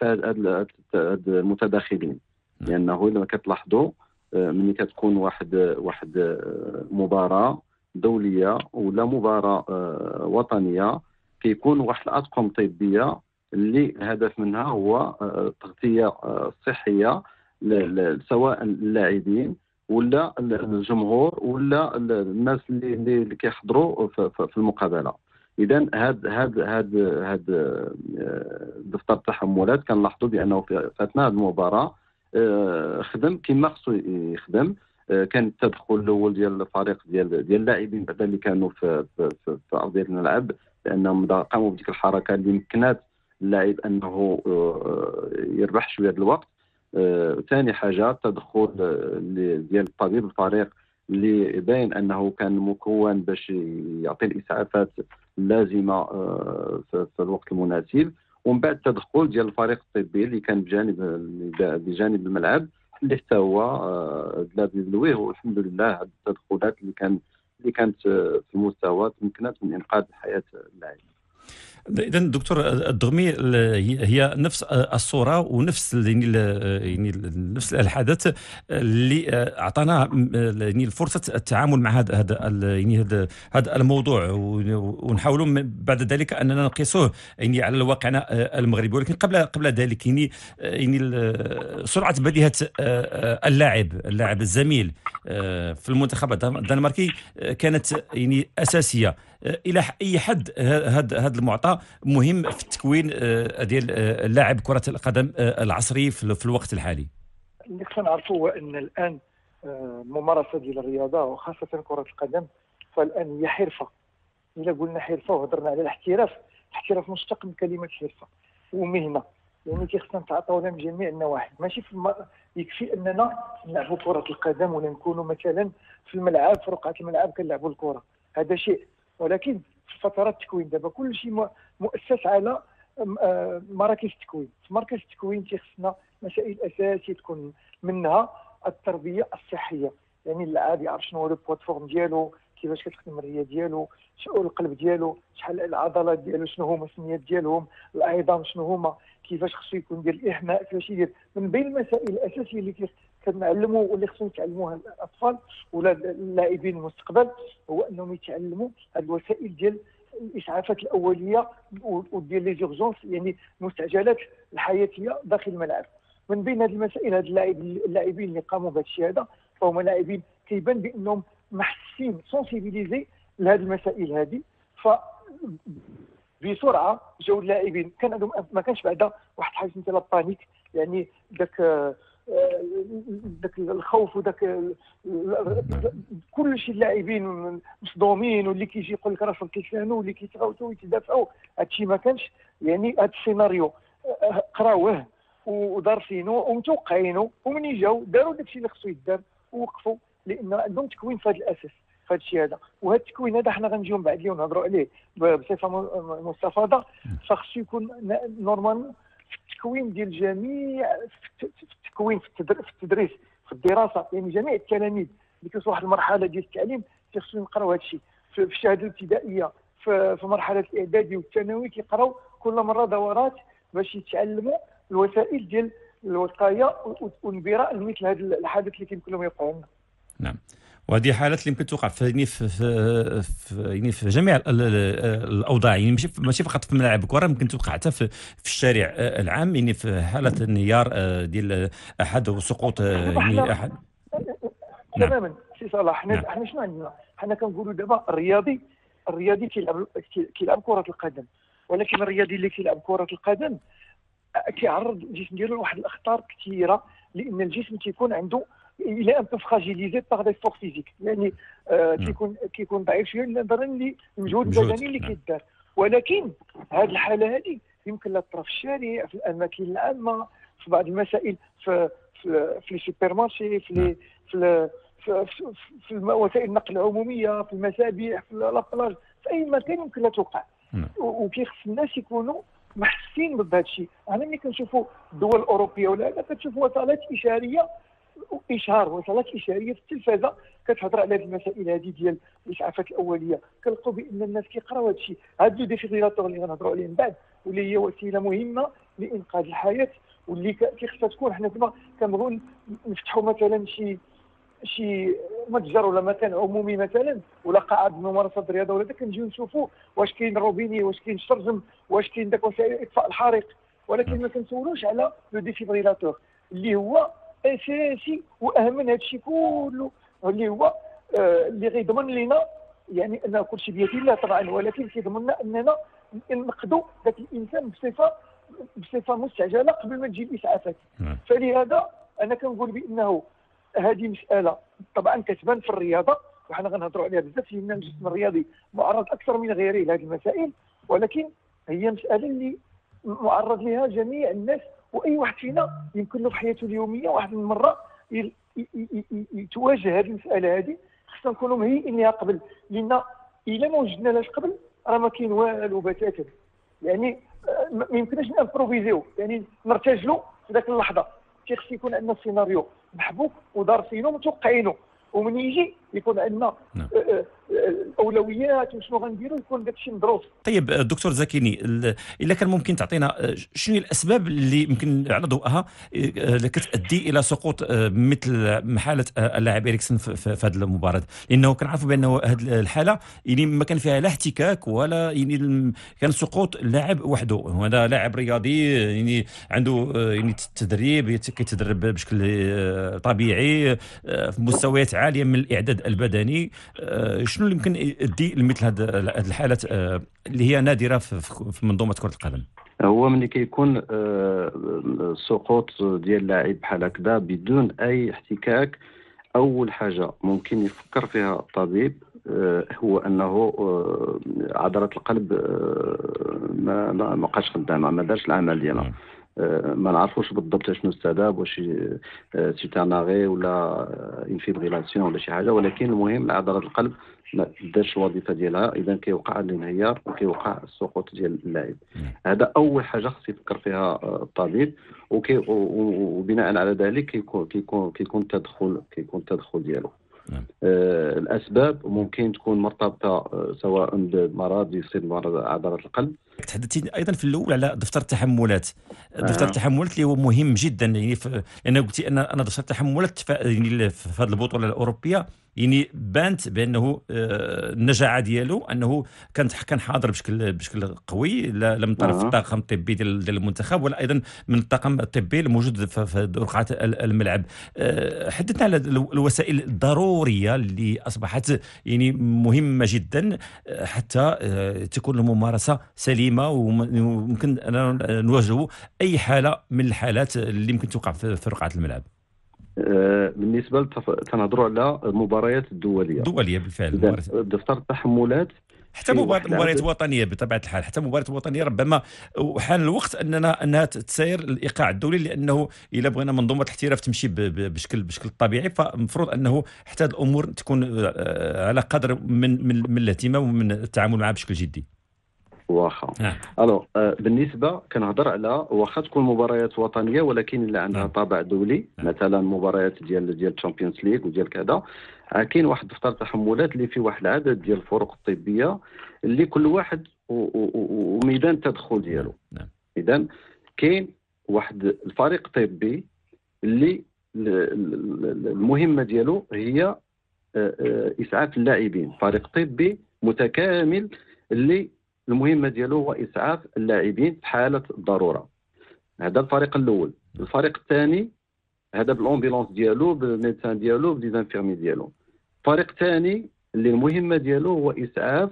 المتداخلين، لانه لما كتلاحظوا ملي كتكون واحد واحد مباراه دوليه ولا مباراه وطنيه كيكون واحد الاطقم طبيه اللي الهدف منها هو التغطيه الصحيه سواء اللاعبين ولا الجمهور ولا الناس اللي اللي كيحضروا في المقابله. اذا هاد هاد هاد هاد دفتر التحملات كنلاحظوا بانه في اثناء المباراه خدم كما خصو يخدم. كان التدخل الاول ديال الفريق ديال ديال اللاعبين بعد اللي كانوا في في, في, في ارضيه الملعب، لانهم قاموا بديك الحركه اللي مكنات اللاعب انه يربح شويه الوقت. ثاني حاجه التدخل ديال الطبيب الفريق اللي باين انه كان مكون باش يعطي الاسعافات اللازمه في الوقت المناسب. ومن بعد التدخل ديال الفريق الطبي اللي كان بجانب بجانب الملعب اللي حتى هو بلا بالويه، والحمد لله هذه التدخلات اللي كان اللي كانت في المستوى تمكنت من انقاذ حياه اللاعب. إذا دكتور الدغمي هي نفس الصورة ونفس يعني نفس الحدث اللي أعطانا يعني فرصة التعامل مع هذا هذا يعني هذا هذا الموضوع، ونحاولوا بعد ذلك أننا نقيسوه يعني على واقعنا المغربي. ولكن قبل قبل ذلك يعني يعني سرعة بديهة اللاعب اللاعب الزميل في المنتخب الدنماركي كانت يعني أساسية الى اي حد. هذا هذا المعطى مهم في التكوين ديال اللاعب كره القدم العصري في الوقت الحالي. اللي خصنا نعرفوا هو ان الان الممارسه ديال الرياضه وخاصه كره القدم فالان هي حرفه. الا قلنا حرفه وهضرنا على الاحتراف، الاحتراف مشتق من كلمه حرفه ومهنه. يعني كيخصنا نتعاطاو لها من جميع النواحي. ماشي في الم... يكفي اننا نلعبوا كره القدم ولا نكونوا مثلا في الملعب في رقعه الملعب كنلعبوا الكره، هذا شيء، ولكن في فترات التكوين دابا كل شيء مؤسس على مراكز التكوين. في مركز التكوين تيخصنا مسائل اساسيه تكون منها التربيه الصحيه، يعني اللاعب يعرف شنو هو البلاتفورم ديالو، كيفاش كتخدم الريه ديالو، شنو القلب ديالو، شحال العضلات ديالو، شنو هما السميات ديالهم، العظام شنو هما، كيفاش خصو يكون ديال الاحماء، كيفاش يدير. من بين المسائل الاساسيه اللي كنعلموا واللي خصهم يتعلموها الاطفال ولا اللاعبين المستقبل هو انهم يتعلموا هذه الوسائل ديال الاسعافات الاوليه وديال لي زورجونس، يعني المستعجلات الحياتيه داخل الملعب. من بين هذه المسائل هاد اللاعب اللاعبين اللي قاموا بهذا الشيء هذا فهم لاعبين كيبان بانهم محسين سونسيبيليزي لهذه المسائل هذه. ف بسرعه جاو اللاعبين كان عندهم ما كانش بعدا واحد حاجه مثل البانيك، يعني ذاك ذاك الخوف وذاك كل شيء اللاعبين مصدومين واللي كيجي يقول لك راه صلت لسانو واللي كيتغوتوا ويتدافعوا، هادشي ما كانش. يعني هذا السيناريو قراوه ودارسينو ومتوقعينه، ومني جاو داروا داكشي اللي خصو يدار ووقفوا، لان عندهم تكوين في هذا الاساس في هذا الشيء هذا. وهذا التكوين هذا حنا غنجيو من بعد اليوم نهضروا عليه بصفه مستفاضه، فخصو يكون نورمال في التكوين ديال جميع في التكوين في التدريس في الدراسه، يعني جميع التلاميذ اللي كيوصلوا واحد المرحله ديال التعليم خصهم يقراو هذا الشيء في الشهاده الابتدائيه، في مرحله الاعدادي والثانوي كيقراو كل مره دورات باش يتعلموا الوسائل ديال الوقايه والانبراء لمثل هذا الحادث اللي كيمكن لهم يوقعوا لنا. نعم، وهذه حالات اللي يمكن توقع في يعني في في, في يعني في جميع الاوضاع، يعني ماشي ماشي فقط في ملاعب الكره، يمكن توقع حتى في, في الشارع العام، يعني في حاله انهيار ديال احد وسقوط يعني احد. تماما سي صلاح. حنا حنا شنو عندنا؟ حنا كنقولوا دابا الرياضي الرياضي كيلعب كيلعب كره القدم، ولكن الرياضي اللي كيلعب كره القدم كيعرض الجسم ديالو لواحد الاخطار كثيره، لان الجسم تيكون عنده الى ان بو فراجيليزي باغ دي فور فيزيك، يعني آه كيكون كيكون ضعيف شويه نظرا للمجهود البدني اللي كيدار. ولكن هذه الحاله هذه يمكن لها تطرا في الشارع، في الاماكن العامه، في بعض المسائل في في في السوبر مارشي، في في في, في, في وسائل النقل العموميه، في المسابح، في لابلاج، في اي مكان يمكن لها توقع. وكيخص الناس يكونوا محسين بهذا الشيء. انا ملي كنشوفوا الدول الاوروبيه ولا هذا كتشوفوا وصلات اشاريه اشهار وصلات اشاريه في التلفازه كتهضر على هذه المسائل هذه ديال الاسعافات الاوليه، كنلقاو بان الناس كيقراو هذا الشيء. هاد لو ديفيبريلاتور اللي غنهضروا عليه من بعد واللي هي وسيله مهمه لانقاذ الحياه، واللي كيخصها تكون حنا دابا كنبغيو نفتحوا مثلا شي شي متجر ولا مكان عمومي مثلا ولا قاعه ممارسه الرياضه ولا كنجيو نشوفوا واش كاين روبيني، واش كاين الشرجم، واش كاين داك وسائل اطفاء الحريق، ولكن ما كنسولوش على لو ديفيبريلاتور اللي هو اساسي واهم من هذا الشيء كله، اللي هو آه اللي غيضمن لنا يعني ان كل شيء بيد الله طبعا، ولكن كيضمن لنا اننا نقضوا ذاك الانسان بصفه بصفه مستعجله قبل ما تجي الاسعافات. فلهذا انا كنقول بانه هذه مساله طبعا كتبان في الرياضه وحنا غنهضروا عليها بزاف، لان الجسم الرياضي معرض اكثر من غيره لهذه المسائل، ولكن هي مساله اللي معرض لها جميع الناس، واي واحد فينا يمكن له في حياته اليوميه واحد من المره يتواجه هذه المساله هذه. خصنا نكونوا مهيئين لها قبل، لان الا ما وجدنا لهاش قبل راه ما كاين والو بتاتا. يعني ما يمكنناش نامبروفيزيو، يعني نرتجلوا في ذاك اللحظه. كيخص يكون عندنا السيناريو محبوك ودارسينو متوقعينه، ومن يجي يكون عندنا نعم. الاولويات وشنو غنديروا يكون داك الشيء مدروس. طيب دكتور زكيني، الا كان ممكن تعطينا شنو هي الاسباب اللي يمكن على ضوءها كتؤدي الى سقوط مثل حاله اللاعب إريكسن في هذه المباراه؟ لانه كنعرفوا بانه هذه الحاله يعني ما كان فيها لا احتكاك ولا يعني كان سقوط اللاعب وحده، وهذا لاعب رياضي يعني عنده يعني تدريب كيتدرب بشكل طبيعي في مستويات عاليه من الاعداد البدني. شنو اللي يمكن يؤدي لمثل هذه الحالات اللي هي نادره في منظومه كره القدم؟ هو ملي كيكون سقوط ديال اللاعب بحال هكذا بدون اي احتكاك، اول حاجه ممكن يفكر فيها الطبيب هو انه عضله القلب ما ما بقاش خدامه، ما دارش العمل ديالها. ما نعرفوش بالضبط شنو السبب، واش سيت ان اغي ولا ان فيبريلاسيون ولا شي حاجه، ولكن المهم عضله القلب ما دارش الوظيفه ديالها، اذا كيوقع الانهيار وكيوقع السقوط ديال اللاعب. هذا اول حاجه خص يفكر فيها الطبيب، وكي وبناء على ذلك كيكون كيكون كيكون التدخل كيكون التدخل ديالو. آه الاسباب ممكن تكون مرتبطه آه سواء بمرض يصيب مرض عضله القلب. تحدثتي ايضا في الاول على دفتر التحملات، دفتر آه. التحملات اللي هو مهم جدا، يعني لان قلتي ان انا دفتر التحملات يعني في هذه البطوله الاوروبيه يعني بانت بانه النجاعه ديالو انه كان كان حاضر بشكل بشكل قوي، لا من طرف آه. الطاقم الطبي ديال المنتخب ولا ايضا من الطاقم الطبي الموجود في رقعه الملعب. حدثنا على الوسائل الضروريه اللي اصبحت يعني مهمه جدا حتى تكون الممارسه سليمه، وممكن أن نواجهوا اي حاله من الحالات اللي ممكن توقع في رقعه الملعب. بالنسبه تنهضروا على المباريات الدوليه الدوليه بالفعل، دفتر التحملات حتى مباريات وطنيه بطبيعه الحال، حتى مباريات وطنيه ربما وحان الوقت اننا انها تسير الايقاع الدولي، لانه الا بغينا منظومه الاحتراف تمشي بشكل بشكل طبيعي فمفروض انه حتى الامور تكون على قدر من من, من الاهتمام ومن التعامل معها بشكل جدي. واخا الو آه بالنسبه كنهضر على واخا تكون مباريات وطنيه ولكن اللي عندها نعم. طابع دولي، نعم. مثلا مباريات ديال ديال الشامبيونز ليغ وديال كذا، كاين واحد دفتر تحملات اللي فيه واحد العدد ديال الفرق الطبيه اللي كل واحد وميدان التدخل ديالو. نعم. اذا كاين واحد الفريق الطبي اللي المهمه ديالو هي اسعاف اللاعبين، فريق طبي متكامل اللي المهمة ديالو هو إسعاف اللاعبين في حالة الضرورة. هذا الفريق الأول. الفريق الثاني هذا بالأمبيلونس ديالو بالميدسان ديالو بالديزانفيرمي ديالو. الفريق الثاني اللي المهمة ديالو هو إسعاف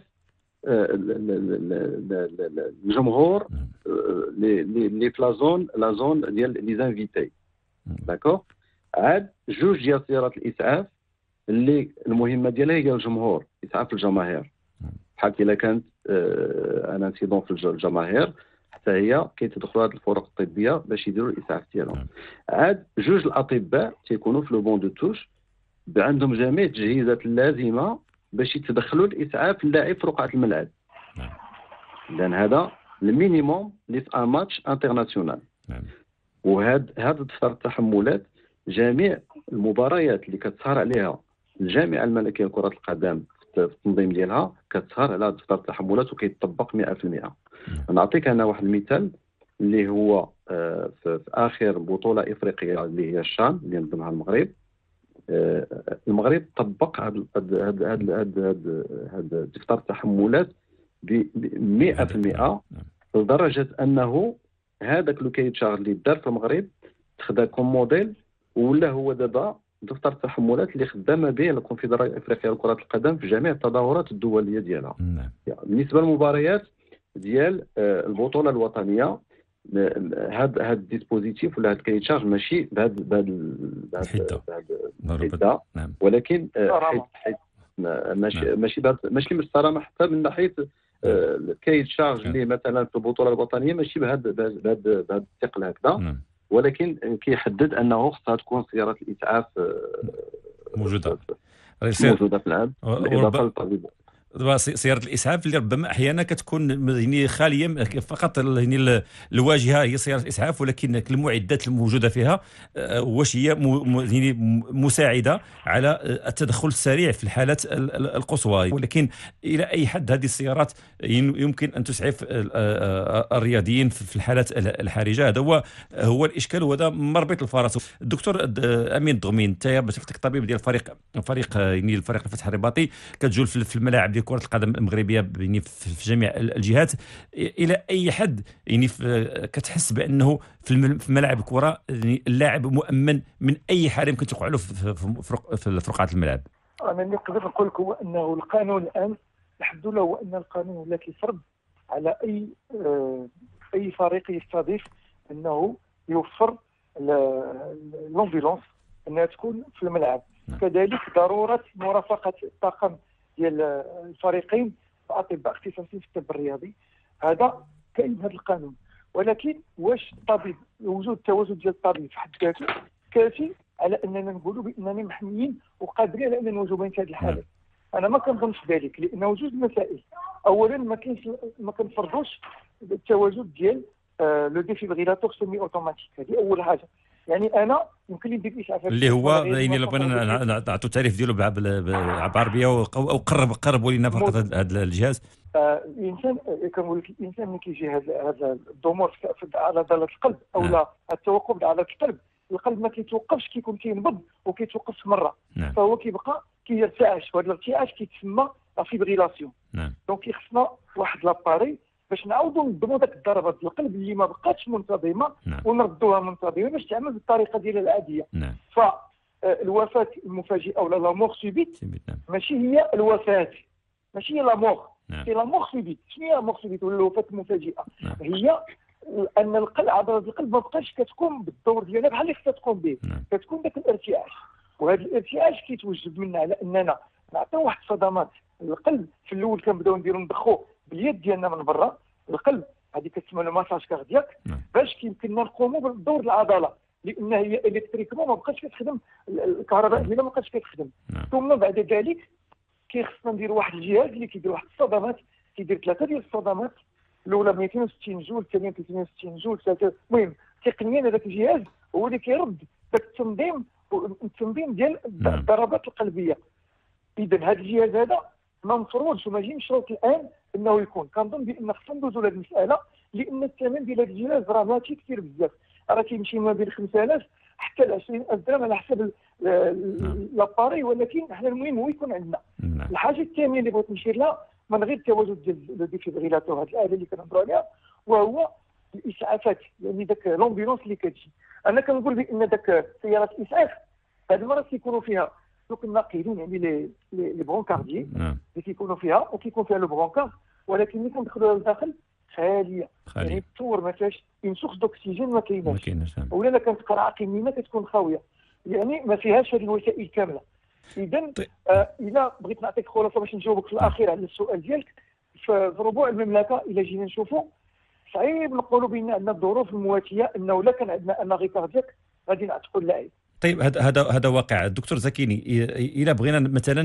الجمهور اللي في لازون لا زون ديال لي زانفيتي. داكور؟ عاد جوج ديال سيارات الإسعاف اللي المهمة ديالها هي الجمهور، إسعاف الجماهير. بحال إلا كانت آه انا انسيدون في الجماهير حتى هي كيتدخلوا هذه الفرق الطبيه باش يديروا الاسعاف ديالهم. عاد جوج الاطباء تيكونوا في لو بون دو توش عندهم جميع التجهيزات اللازمه باش يتدخلوا لاسعاف اللاعب في رقعه الملعب. لان هذا المينيموم اللي في ان ماتش انترناسيونال. وهذا هذا دفتر التحملات جميع المباريات اللي كتسهر عليها الجامعه الملكيه لكره القدم في التنظيم ديالها كتسهر على دفتر التحملات وكيطبق مئة بالمئة. نعطيك انا واحد المثال اللي هو في اخر بطوله افريقيه اللي هي الشان اللي نظمها المغرب. المغرب طبق هذا هذا هذا هذا دفتر التحملات ب مئة بالمئة لدرجه انه هذاك لو كاي تشارج اللي دار في المغرب تخدا كوم موديل ولا هو دابا دفتر التحملات اللي خدامه به الكونفدراليه الافريقيه لكره القدم في جميع التظاهرات الدوليه ديالها. نعم. يعني بالنسبه للمباريات ديال البطوله الوطنيه هذا هذا الديسبوزيتيف ولا هذا الكيتشارج ماشي بهذا بهذا بهذا نعم. ولكن حيت حيت ماشي نعم. ماشي ماشي بالصرامه حتى من ناحيه الكيتشارج نعم. اللي مثلا في البطوله الوطنيه ماشي بهذا بهذا بهذا الثقل هكذا نعم. ولكن كيحدد انه خصها تكون سيارات الاسعاف موجوده موجوده في العام بالاضافه للطبيب. سيارة الإسعاف اللي ربما أحيانا كتكون يعني خالية فقط يعني الواجهة هي سيارة الإسعاف، ولكن المعدات الموجودة فيها واش هي يعني مساعدة على التدخل السريع في الحالات القصوى، ولكن إلى أي حد هذه السيارات يمكن أن تسعف الرياضيين في الحالات الحرجة. هذا هو هو الإشكال وهذا مربط الفرس. الدكتور أمين الضغمين أنت بصفتك طبيب ديال الفريق فريق يعني الفريق الفتح الرباطي كتجول في الملاعب ديال كرة القدم المغربية يعني في جميع الجهات، إلى أي حد يعني كتحس بأنه في ملاعب الكرة يعني اللاعب مؤمن من أي حاجة يمكن توقع له في فرقعة الملعب؟ أنا اللي نقدر نقول لك هو أنه القانون الآن الحمد لله هو أن القانون ولا كيفرض على أي آه أي فريق يستضيف أنه يوفر الأمبولانس أنها تكون في الملعب. كذلك ضرورة مرافقة الطاقم ديال الفريقين اطباء اختصاصيين في الطب الرياضي، هذا كاين هذا القانون. ولكن واش الطبيب وجود التواجد ديال الطبيب في حد ذاته كافي على اننا نقولوا باننا محميين وقادرين على ان نواجهوا بين هذه الحالات؟ انا ما كنظنش ذلك، لانه وجود مسائل. اولا ما كاينش ما كنفرضوش التواجد ديال آه لو ديفيبريلاتور سيمي اوتوماتيك، هذه اول حاجه. يعني انا يمكن لي ندير اسعافات اللي هو يعني لو بغينا نعطوا التعريف ديالو بعربيه او قرب قربوا لنا فقط هذا الجهاز. آه الانسان كنقول لك الانسان ملي كيجي هذا هذا الضمور في عضله القلب او لا نعم. التوقف على القلب، القلب ما كيتوقفش، كيكون كينبض وكيتوقف مره نعم. فهو كيبقى كيرتعش، وهذا الارتعاش كيتسمى لا فيبريلاسيون. نعم. دونك خصنا واحد لاباري باش نعاودوا نضموا داك الضربات ديال القلب اللي ما بقاتش منتظمه نعم. ونردوها منتظمه باش تعمل بالطريقه ديالها العاديه. نعم. فالوفاه المفاجئه ولا لا مور سوبيت نعم. ماشي هي الوفاه، ماشي هي لا مور، نعم. هي لا مور سوبيت. شنو هي لا مور سوبيت ولا الوفاه المفاجئه؟ نعم. هي ان القلب عضله القلب ما بقاش كتقوم بالدور ديالها بحال اللي خصها تقوم به، نعم. كتكون داك الارتعاش، وهذا الارتعاش كيتوجب منا على اننا نعطيو واحد الصدمات للقلب. في الاول كنبداو نديرو ندخو باليد ديالنا من برا القلب، هذه كتسمى لو ماساج كاردياك، باش كيمكننا نقوموا بالدور العضله، لان هي الكتريكمون ما بقاش كتخدم، الكهرباء ديالها ما بقاش كتخدم. ثم بعد ذلك كيخصنا نديروا واحد الجهاز اللي كيدير واحد الصدمات، كيدير ثلاثه ديال الصدمات، الاولى مئتين وستين جول، الثانيه ثلاثمئة وستين جول، ثلاثه. المهم تقنيا هذاك الجهاز هو اللي كيرد داك التنظيم التنظيم ديال الضربات القلبيه. اذا هذا الجهاز هذا ما مفروضش وما جاي مشروط الان انه يكون. كنظن بان خصنا ندوزوا لهذه المساله، لان الثمن ديال هذا الجهاز راه ماشي كثير بزاف، راه كيمشي ما بين خمسة آلاف حتى ل عشرين ألف درهم على حسب لاباري، ولكن حنا المهم هو يكون عندنا. نعم. الحاجه الثانيه اللي بغيت نشير لها من غير التواجد ديال لو ديفيبريلاتور، هذه الاله اللي كنهضروا عليها، وهو الاسعافات، يعني داك لومبيلونس اللي كتجي. انا كنقول بان داك سيارات الاسعاف هذه المرات كيكونوا فيها دوك الناقلين، يعني لي لي برونكاردي اللي كيكونوا فيها وكيكون فيها لو برونكار، ولكن ملي كندخلوا لداخل خاليه، يعني تصور ما فيهاش اون سورس دوكسيجين، ما كايناش، ولا الا كانت قرعه قميمه كتكون خاويه، يعني ما فيهاش هذه الوسائل كامله. اذا طيب. آه اذا بغيت نعطيك خلاصه باش نجاوبك في الاخير على السؤال ديالك، في ربوع المملكه الا جينا نشوفوا صعيب نقولوا بان عندنا الظروف المواتيه انه لا كان عندنا اناغي كاردياك غادي نعتقوا اللاعب. طيب هذا هذا هذا واقع. الدكتور زكيني، الى بغينا مثلا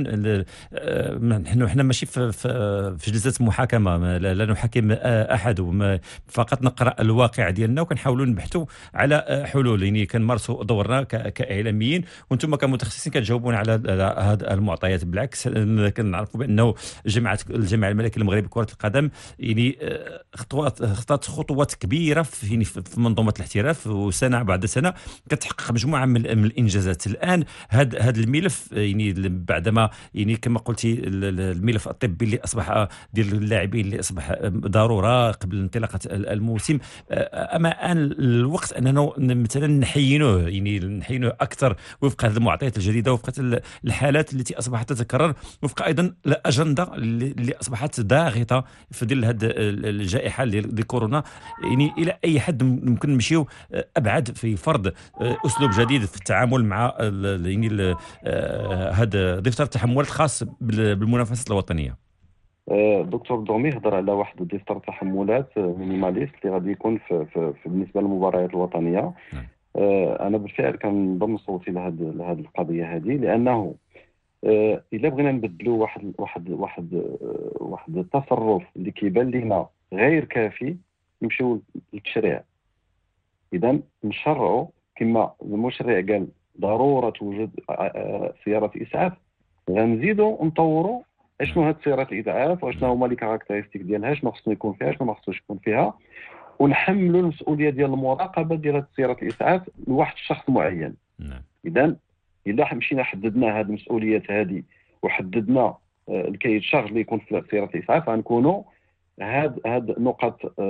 نحن حنا ماشي في في جلسه محاكمه، لا نحاكم احد، فقط نقرا الواقع ديالنا وكنحاولوا نبحثوا على حلول، يعني كنمارسوا دورنا كاعلاميين وانتم كمتخصصين كتجاوبون على هذه المعطيات. بالعكس كنعرفوا بانه جماعه الجمعيه الملكيه المغربيه لكره القدم يعني خطوات خطات خطوات كبيره في في منظومه الاحتراف، وسنه بعد سنه كتحقق مجموعه من الانجازات. الان هذا هذا الملف يعني بعدما يعني كما قلتي الملف الطبي اللي اصبح ديال اللاعبين اللي اصبح ضروره قبل انطلاقه الموسم، اما ان الوقت اننا مثلا نحينوه، يعني نحينوه اكثر وفق هذه المعطيات الجديده، وفق الحالات التي اصبحت تتكرر، وفق ايضا الاجنده اللي اصبحت ضاغطه في ظل هذه الجائحه ديال كورونا. يعني الى اي حد ممكن نمشيو ابعد في فرض اسلوب جديد في التعامل مع يعني هذا دفتر التحملات الخاص بالمنافسات الوطنيه؟ دكتور دومي هضر على واحد دفتر تحملات مينيماليست اللي غادي يكون في, في, في بالنسبه للمباريات الوطنيه. نعم. انا بالفعل كنضم صوتي لهذه لهذه القضيه هذه، لانه الا بغينا نبدلوا واحد واحد واحد واحد التصرف اللي كيبان لنا غير كافي نمشيو للتشريع. اذا نشرعوا كما المشرع قال ضروره وجود سياره اسعاف، غنزيدوا نطوروا اشنو هاد سيارات الاسعاف واشنو هما لي كاركتيرستيك ديالها، شنو خصو يكون فيها شنو ما خصوش يكون فيها، ونحملوا المسؤوليه ديال المراقبه ديال هاد سيارات الاسعاف لواحد الشخص معين. نعم. اذا الا مشينا حددنا هاد المسؤوليات هذه وحددنا الكيد الشغل اللي يكون في سياره الاسعاف، غنكونوا هاد هاد نقط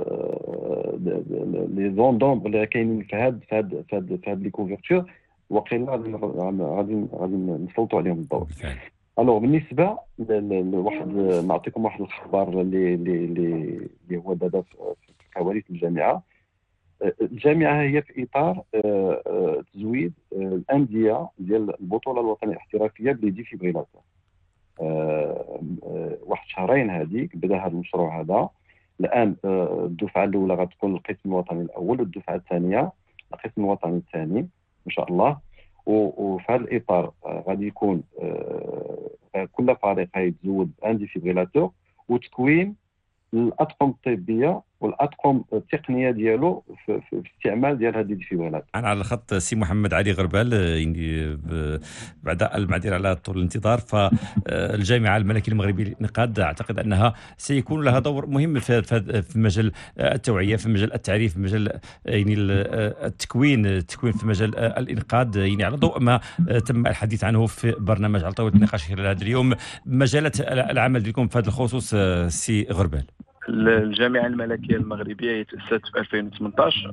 لي زون دومبر اللي كاينين في هاد في هاد في هاد, في هاد لي كوفرتور وقيلا غادي غادي نسلطوا عليهم الضوء. الوغ بالنسبه لواحد نعطيكم واحد الخبر اللي اللي اللي هو دابا في كواليس الجامعه. الجامعه هي في اطار تزويد الانديه ديال البطوله الوطنيه الاحترافيه بلي ديفيبريلاتور. واحد شهرين هذيك بدا هذا المشروع هذا، الان الدفعه الاولى غتكون القسم الوطني الاول، والدفعه الثانيه القسم الوطني الثاني ان شاء الله. وفي هذا الاطار غادي يكون كل فريق غيتزود ان ديفيبريلاتور وتكوين الاطقم الطبيه والاطقم التقنيه ديالو في, في, في استعمال ديال هذه الديفيبريلاتور. انا على الخط سي محمد علي غربال، يعني بعد المعذره على طول الانتظار. فالجامعه الملكيه المغربيه للانقاذ اعتقد انها سيكون لها دور مهم في في مجال التوعيه، في مجال التعريف، في مجال يعني التكوين التكوين في مجال الانقاذ، يعني على ضوء ما تم الحديث عنه في برنامج على طاوله النقاش خلال هذا اليوم. مجالات العمل ديالكم في هذا الخصوص سي غربال؟ الجامعة الملكية المغربية تأسست في ألفين وثمانطاش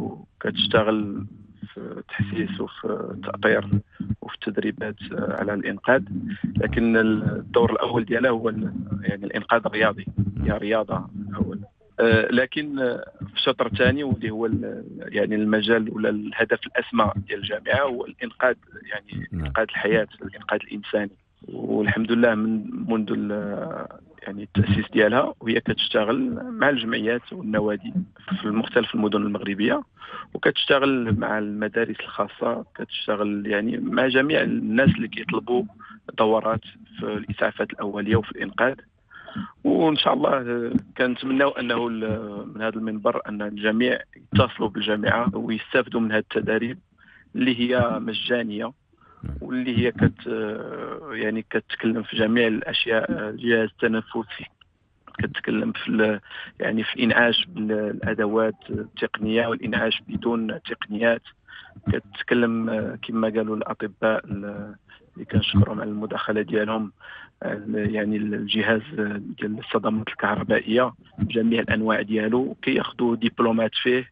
وكتشتغل في التحسيس وفي التأطير وفي التدريبات على الإنقاذ، لكن الدور الأول ديالها هو يعني الإنقاذ الرياضي، هي رياضة أول. لكن في الشطر الثاني واللي هو يعني المجال ولا الهدف الأسمى ديال الجامعة هو الإنقاذ، يعني إنقاذ الحياة، الإنقاذ الإنساني. والحمد لله من منذ يعني التأسيس ديالها وهي كتشتغل مع الجمعيات والنوادي في مختلف المدن المغربية، وكتشتغل مع المدارس الخاصة، كتشتغل يعني مع جميع الناس اللي كيطلبوا دورات في الإسعافات الأولية وفي الإنقاذ. وإن شاء الله كنتمناو أنه من هذا المنبر أن الجميع يتصلوا بالجامعة ويستافدوا من هذه التدريب اللي هي مجانية، واللي هي كت يعني كتتكلم في جميع الاشياء، الجهاز التنفسي، كتتكلم في يعني في الانعاش بالادوات التقنيه والانعاش بدون تقنيات، كتتكلم كما قالوا الاطباء اللي كنشكرهم على المداخله ديالهم، يعني الجهاز ديال الصدمات الكهربائيه جميع الانواع ديالو كياخذوا دبلومات فيه.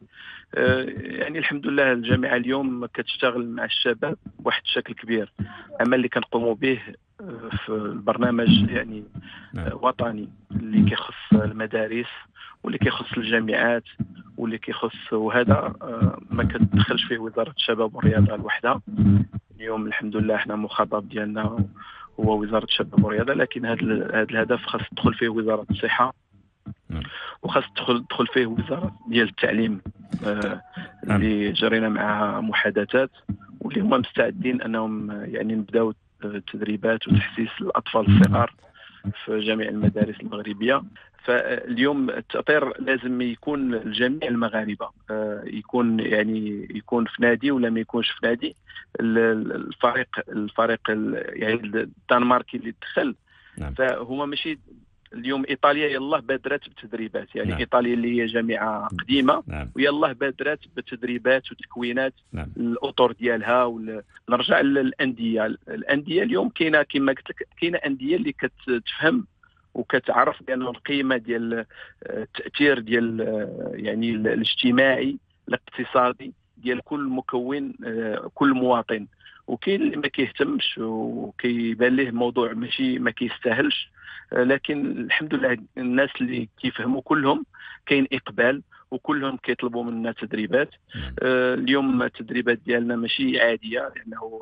يعني الحمد لله الجامعه اليوم كتشتغل مع الشباب بواحد الشكل كبير. العمل اللي كنقوموا به في البرنامج يعني وطني اللي كيخص المدارس واللي كيخص الجامعات واللي كيخص، وهذا ما كتدخلش فيه وزاره الشباب والرياضه لوحدها. اليوم الحمد لله احنا مخاطب ديالنا هو وزاره الشباب والرياضه، لكن هذا هذا الهدف خاص تدخل فيه وزاره الصحه وخاص تدخل تدخل فيه وزاره ديال التعليم آه اللي جرينا معها محادثات واللي هم مستعدين انهم يعني نبداو تدريبات وتحسيس الاطفال الصغار في جميع المدارس المغربيه. فاليوم التأطير لازم يكون الجميع المغاربه، آه يكون يعني يكون في نادي ولا ما يكونش في نادي. الفريق الفريق يعني الدنماركي اللي دخل فهما ماشي اليوم ايطاليا يلاه بادرت بتدريبات، يعني نعم. ايطاليا اللي هي جامعه قديمه نعم. ويلاه بادرت بتدريبات وتكوينات نعم. الاطر ديالها. ونرجع للانديه، الانديه اليوم كاينه كما قلت لك، كاينه انديه اللي كتفهم وكتعرف بان القيمه ديال التاثير ديال يعني الاجتماعي الاقتصادي ديال كل مكون كل مواطن، وكاين اللي ما كيهتمش وكيبان ليه موضوع ماشي ما كيستاهلش. لكن الحمد لله الناس اللي كيفهموا كلهم كاين اقبال وكلهم كيطلبوا منا تدريبات. آه اليوم التدريبات ديالنا ماشي عاديه، لانه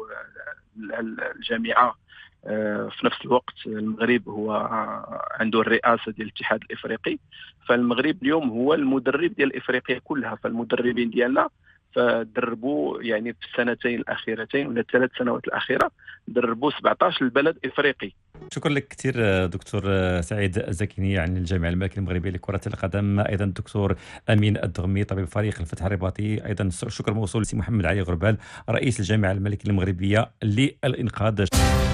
الجامعه آه في نفس الوقت المغرب هو عنده الرئاسه ديال الاتحاد الافريقي، فالمغرب اليوم هو المدرب ديال افريقيا كلها. فالمدربين ديالنا فدربوا يعني في السنتين الاخيرتين ولا الثلاث سنوات الاخيره دربوا سبعطاش البلد افريقي. شكرا لك كثير دكتور سعيد الزكيني عن الجامعه الملكيه المغربيه لكره القدم، ايضا الدكتور امين الدغمي طبيب فريق الفتح الرباطي، ايضا شكر موصول لسي محمد علي غربال رئيس الجامعه الملكيه المغربيه للانقاذ.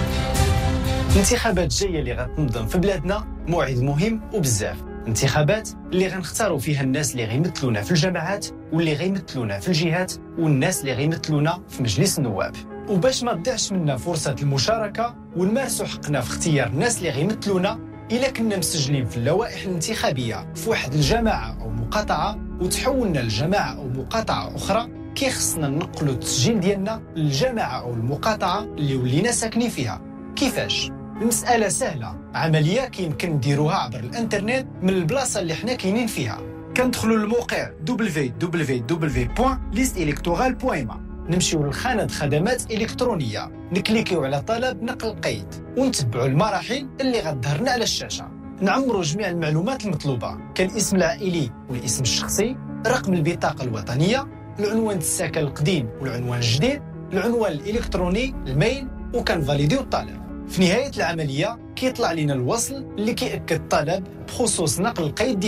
الانتخابات الجايه اللي غتنظم في بلادنا موعد مهم وبزاف، انتخابات اللي غنختاروا فيها الناس اللي غيمثلونا في الجامعات واللي غيمثلونا في الجهات والناس اللي غيمثلونا في مجلس النواب. وباش ما تضيعش منا فرصة المشاركة ونمارسوا حقنا في اختيار الناس اللي غيمثلونا، إلا كنا مسجلين في اللوائح الانتخابية في واحد الجماعة أو مقاطعة وتحولنا لجماعة أو مقاطعة أخرى، كيخصنا ننقلوا التسجيل ديالنا للجماعة أو المقاطعة اللي ولينا ساكنين فيها. كيفاش؟ المسألة سهلة، عملية كيمكن نديروها عبر الانترنت من البلاصة اللي حنا كاينين فيها. كندخلوا للموقع دبليو دبليو دبليو بوان ليست إلكتورال بوان إم إيه، نمشيو لخانة خدمات إلكترونية، نكليكيو على طلب نقل قيد ونتبعوا المراحل اللي غتظهرنا على الشاشة. نعمروا جميع المعلومات المطلوبة كالاسم العائلي والاسم الشخصي، رقم البطاقة الوطنية، العنوان السكن القديم والعنوان الجديد، العنوان الإلكتروني، الميل، وكنفاليديو الطلب. في نهاية العملية كيطلع لنا الوصل اللي كيأكد الطلب بخصوص نقل القيد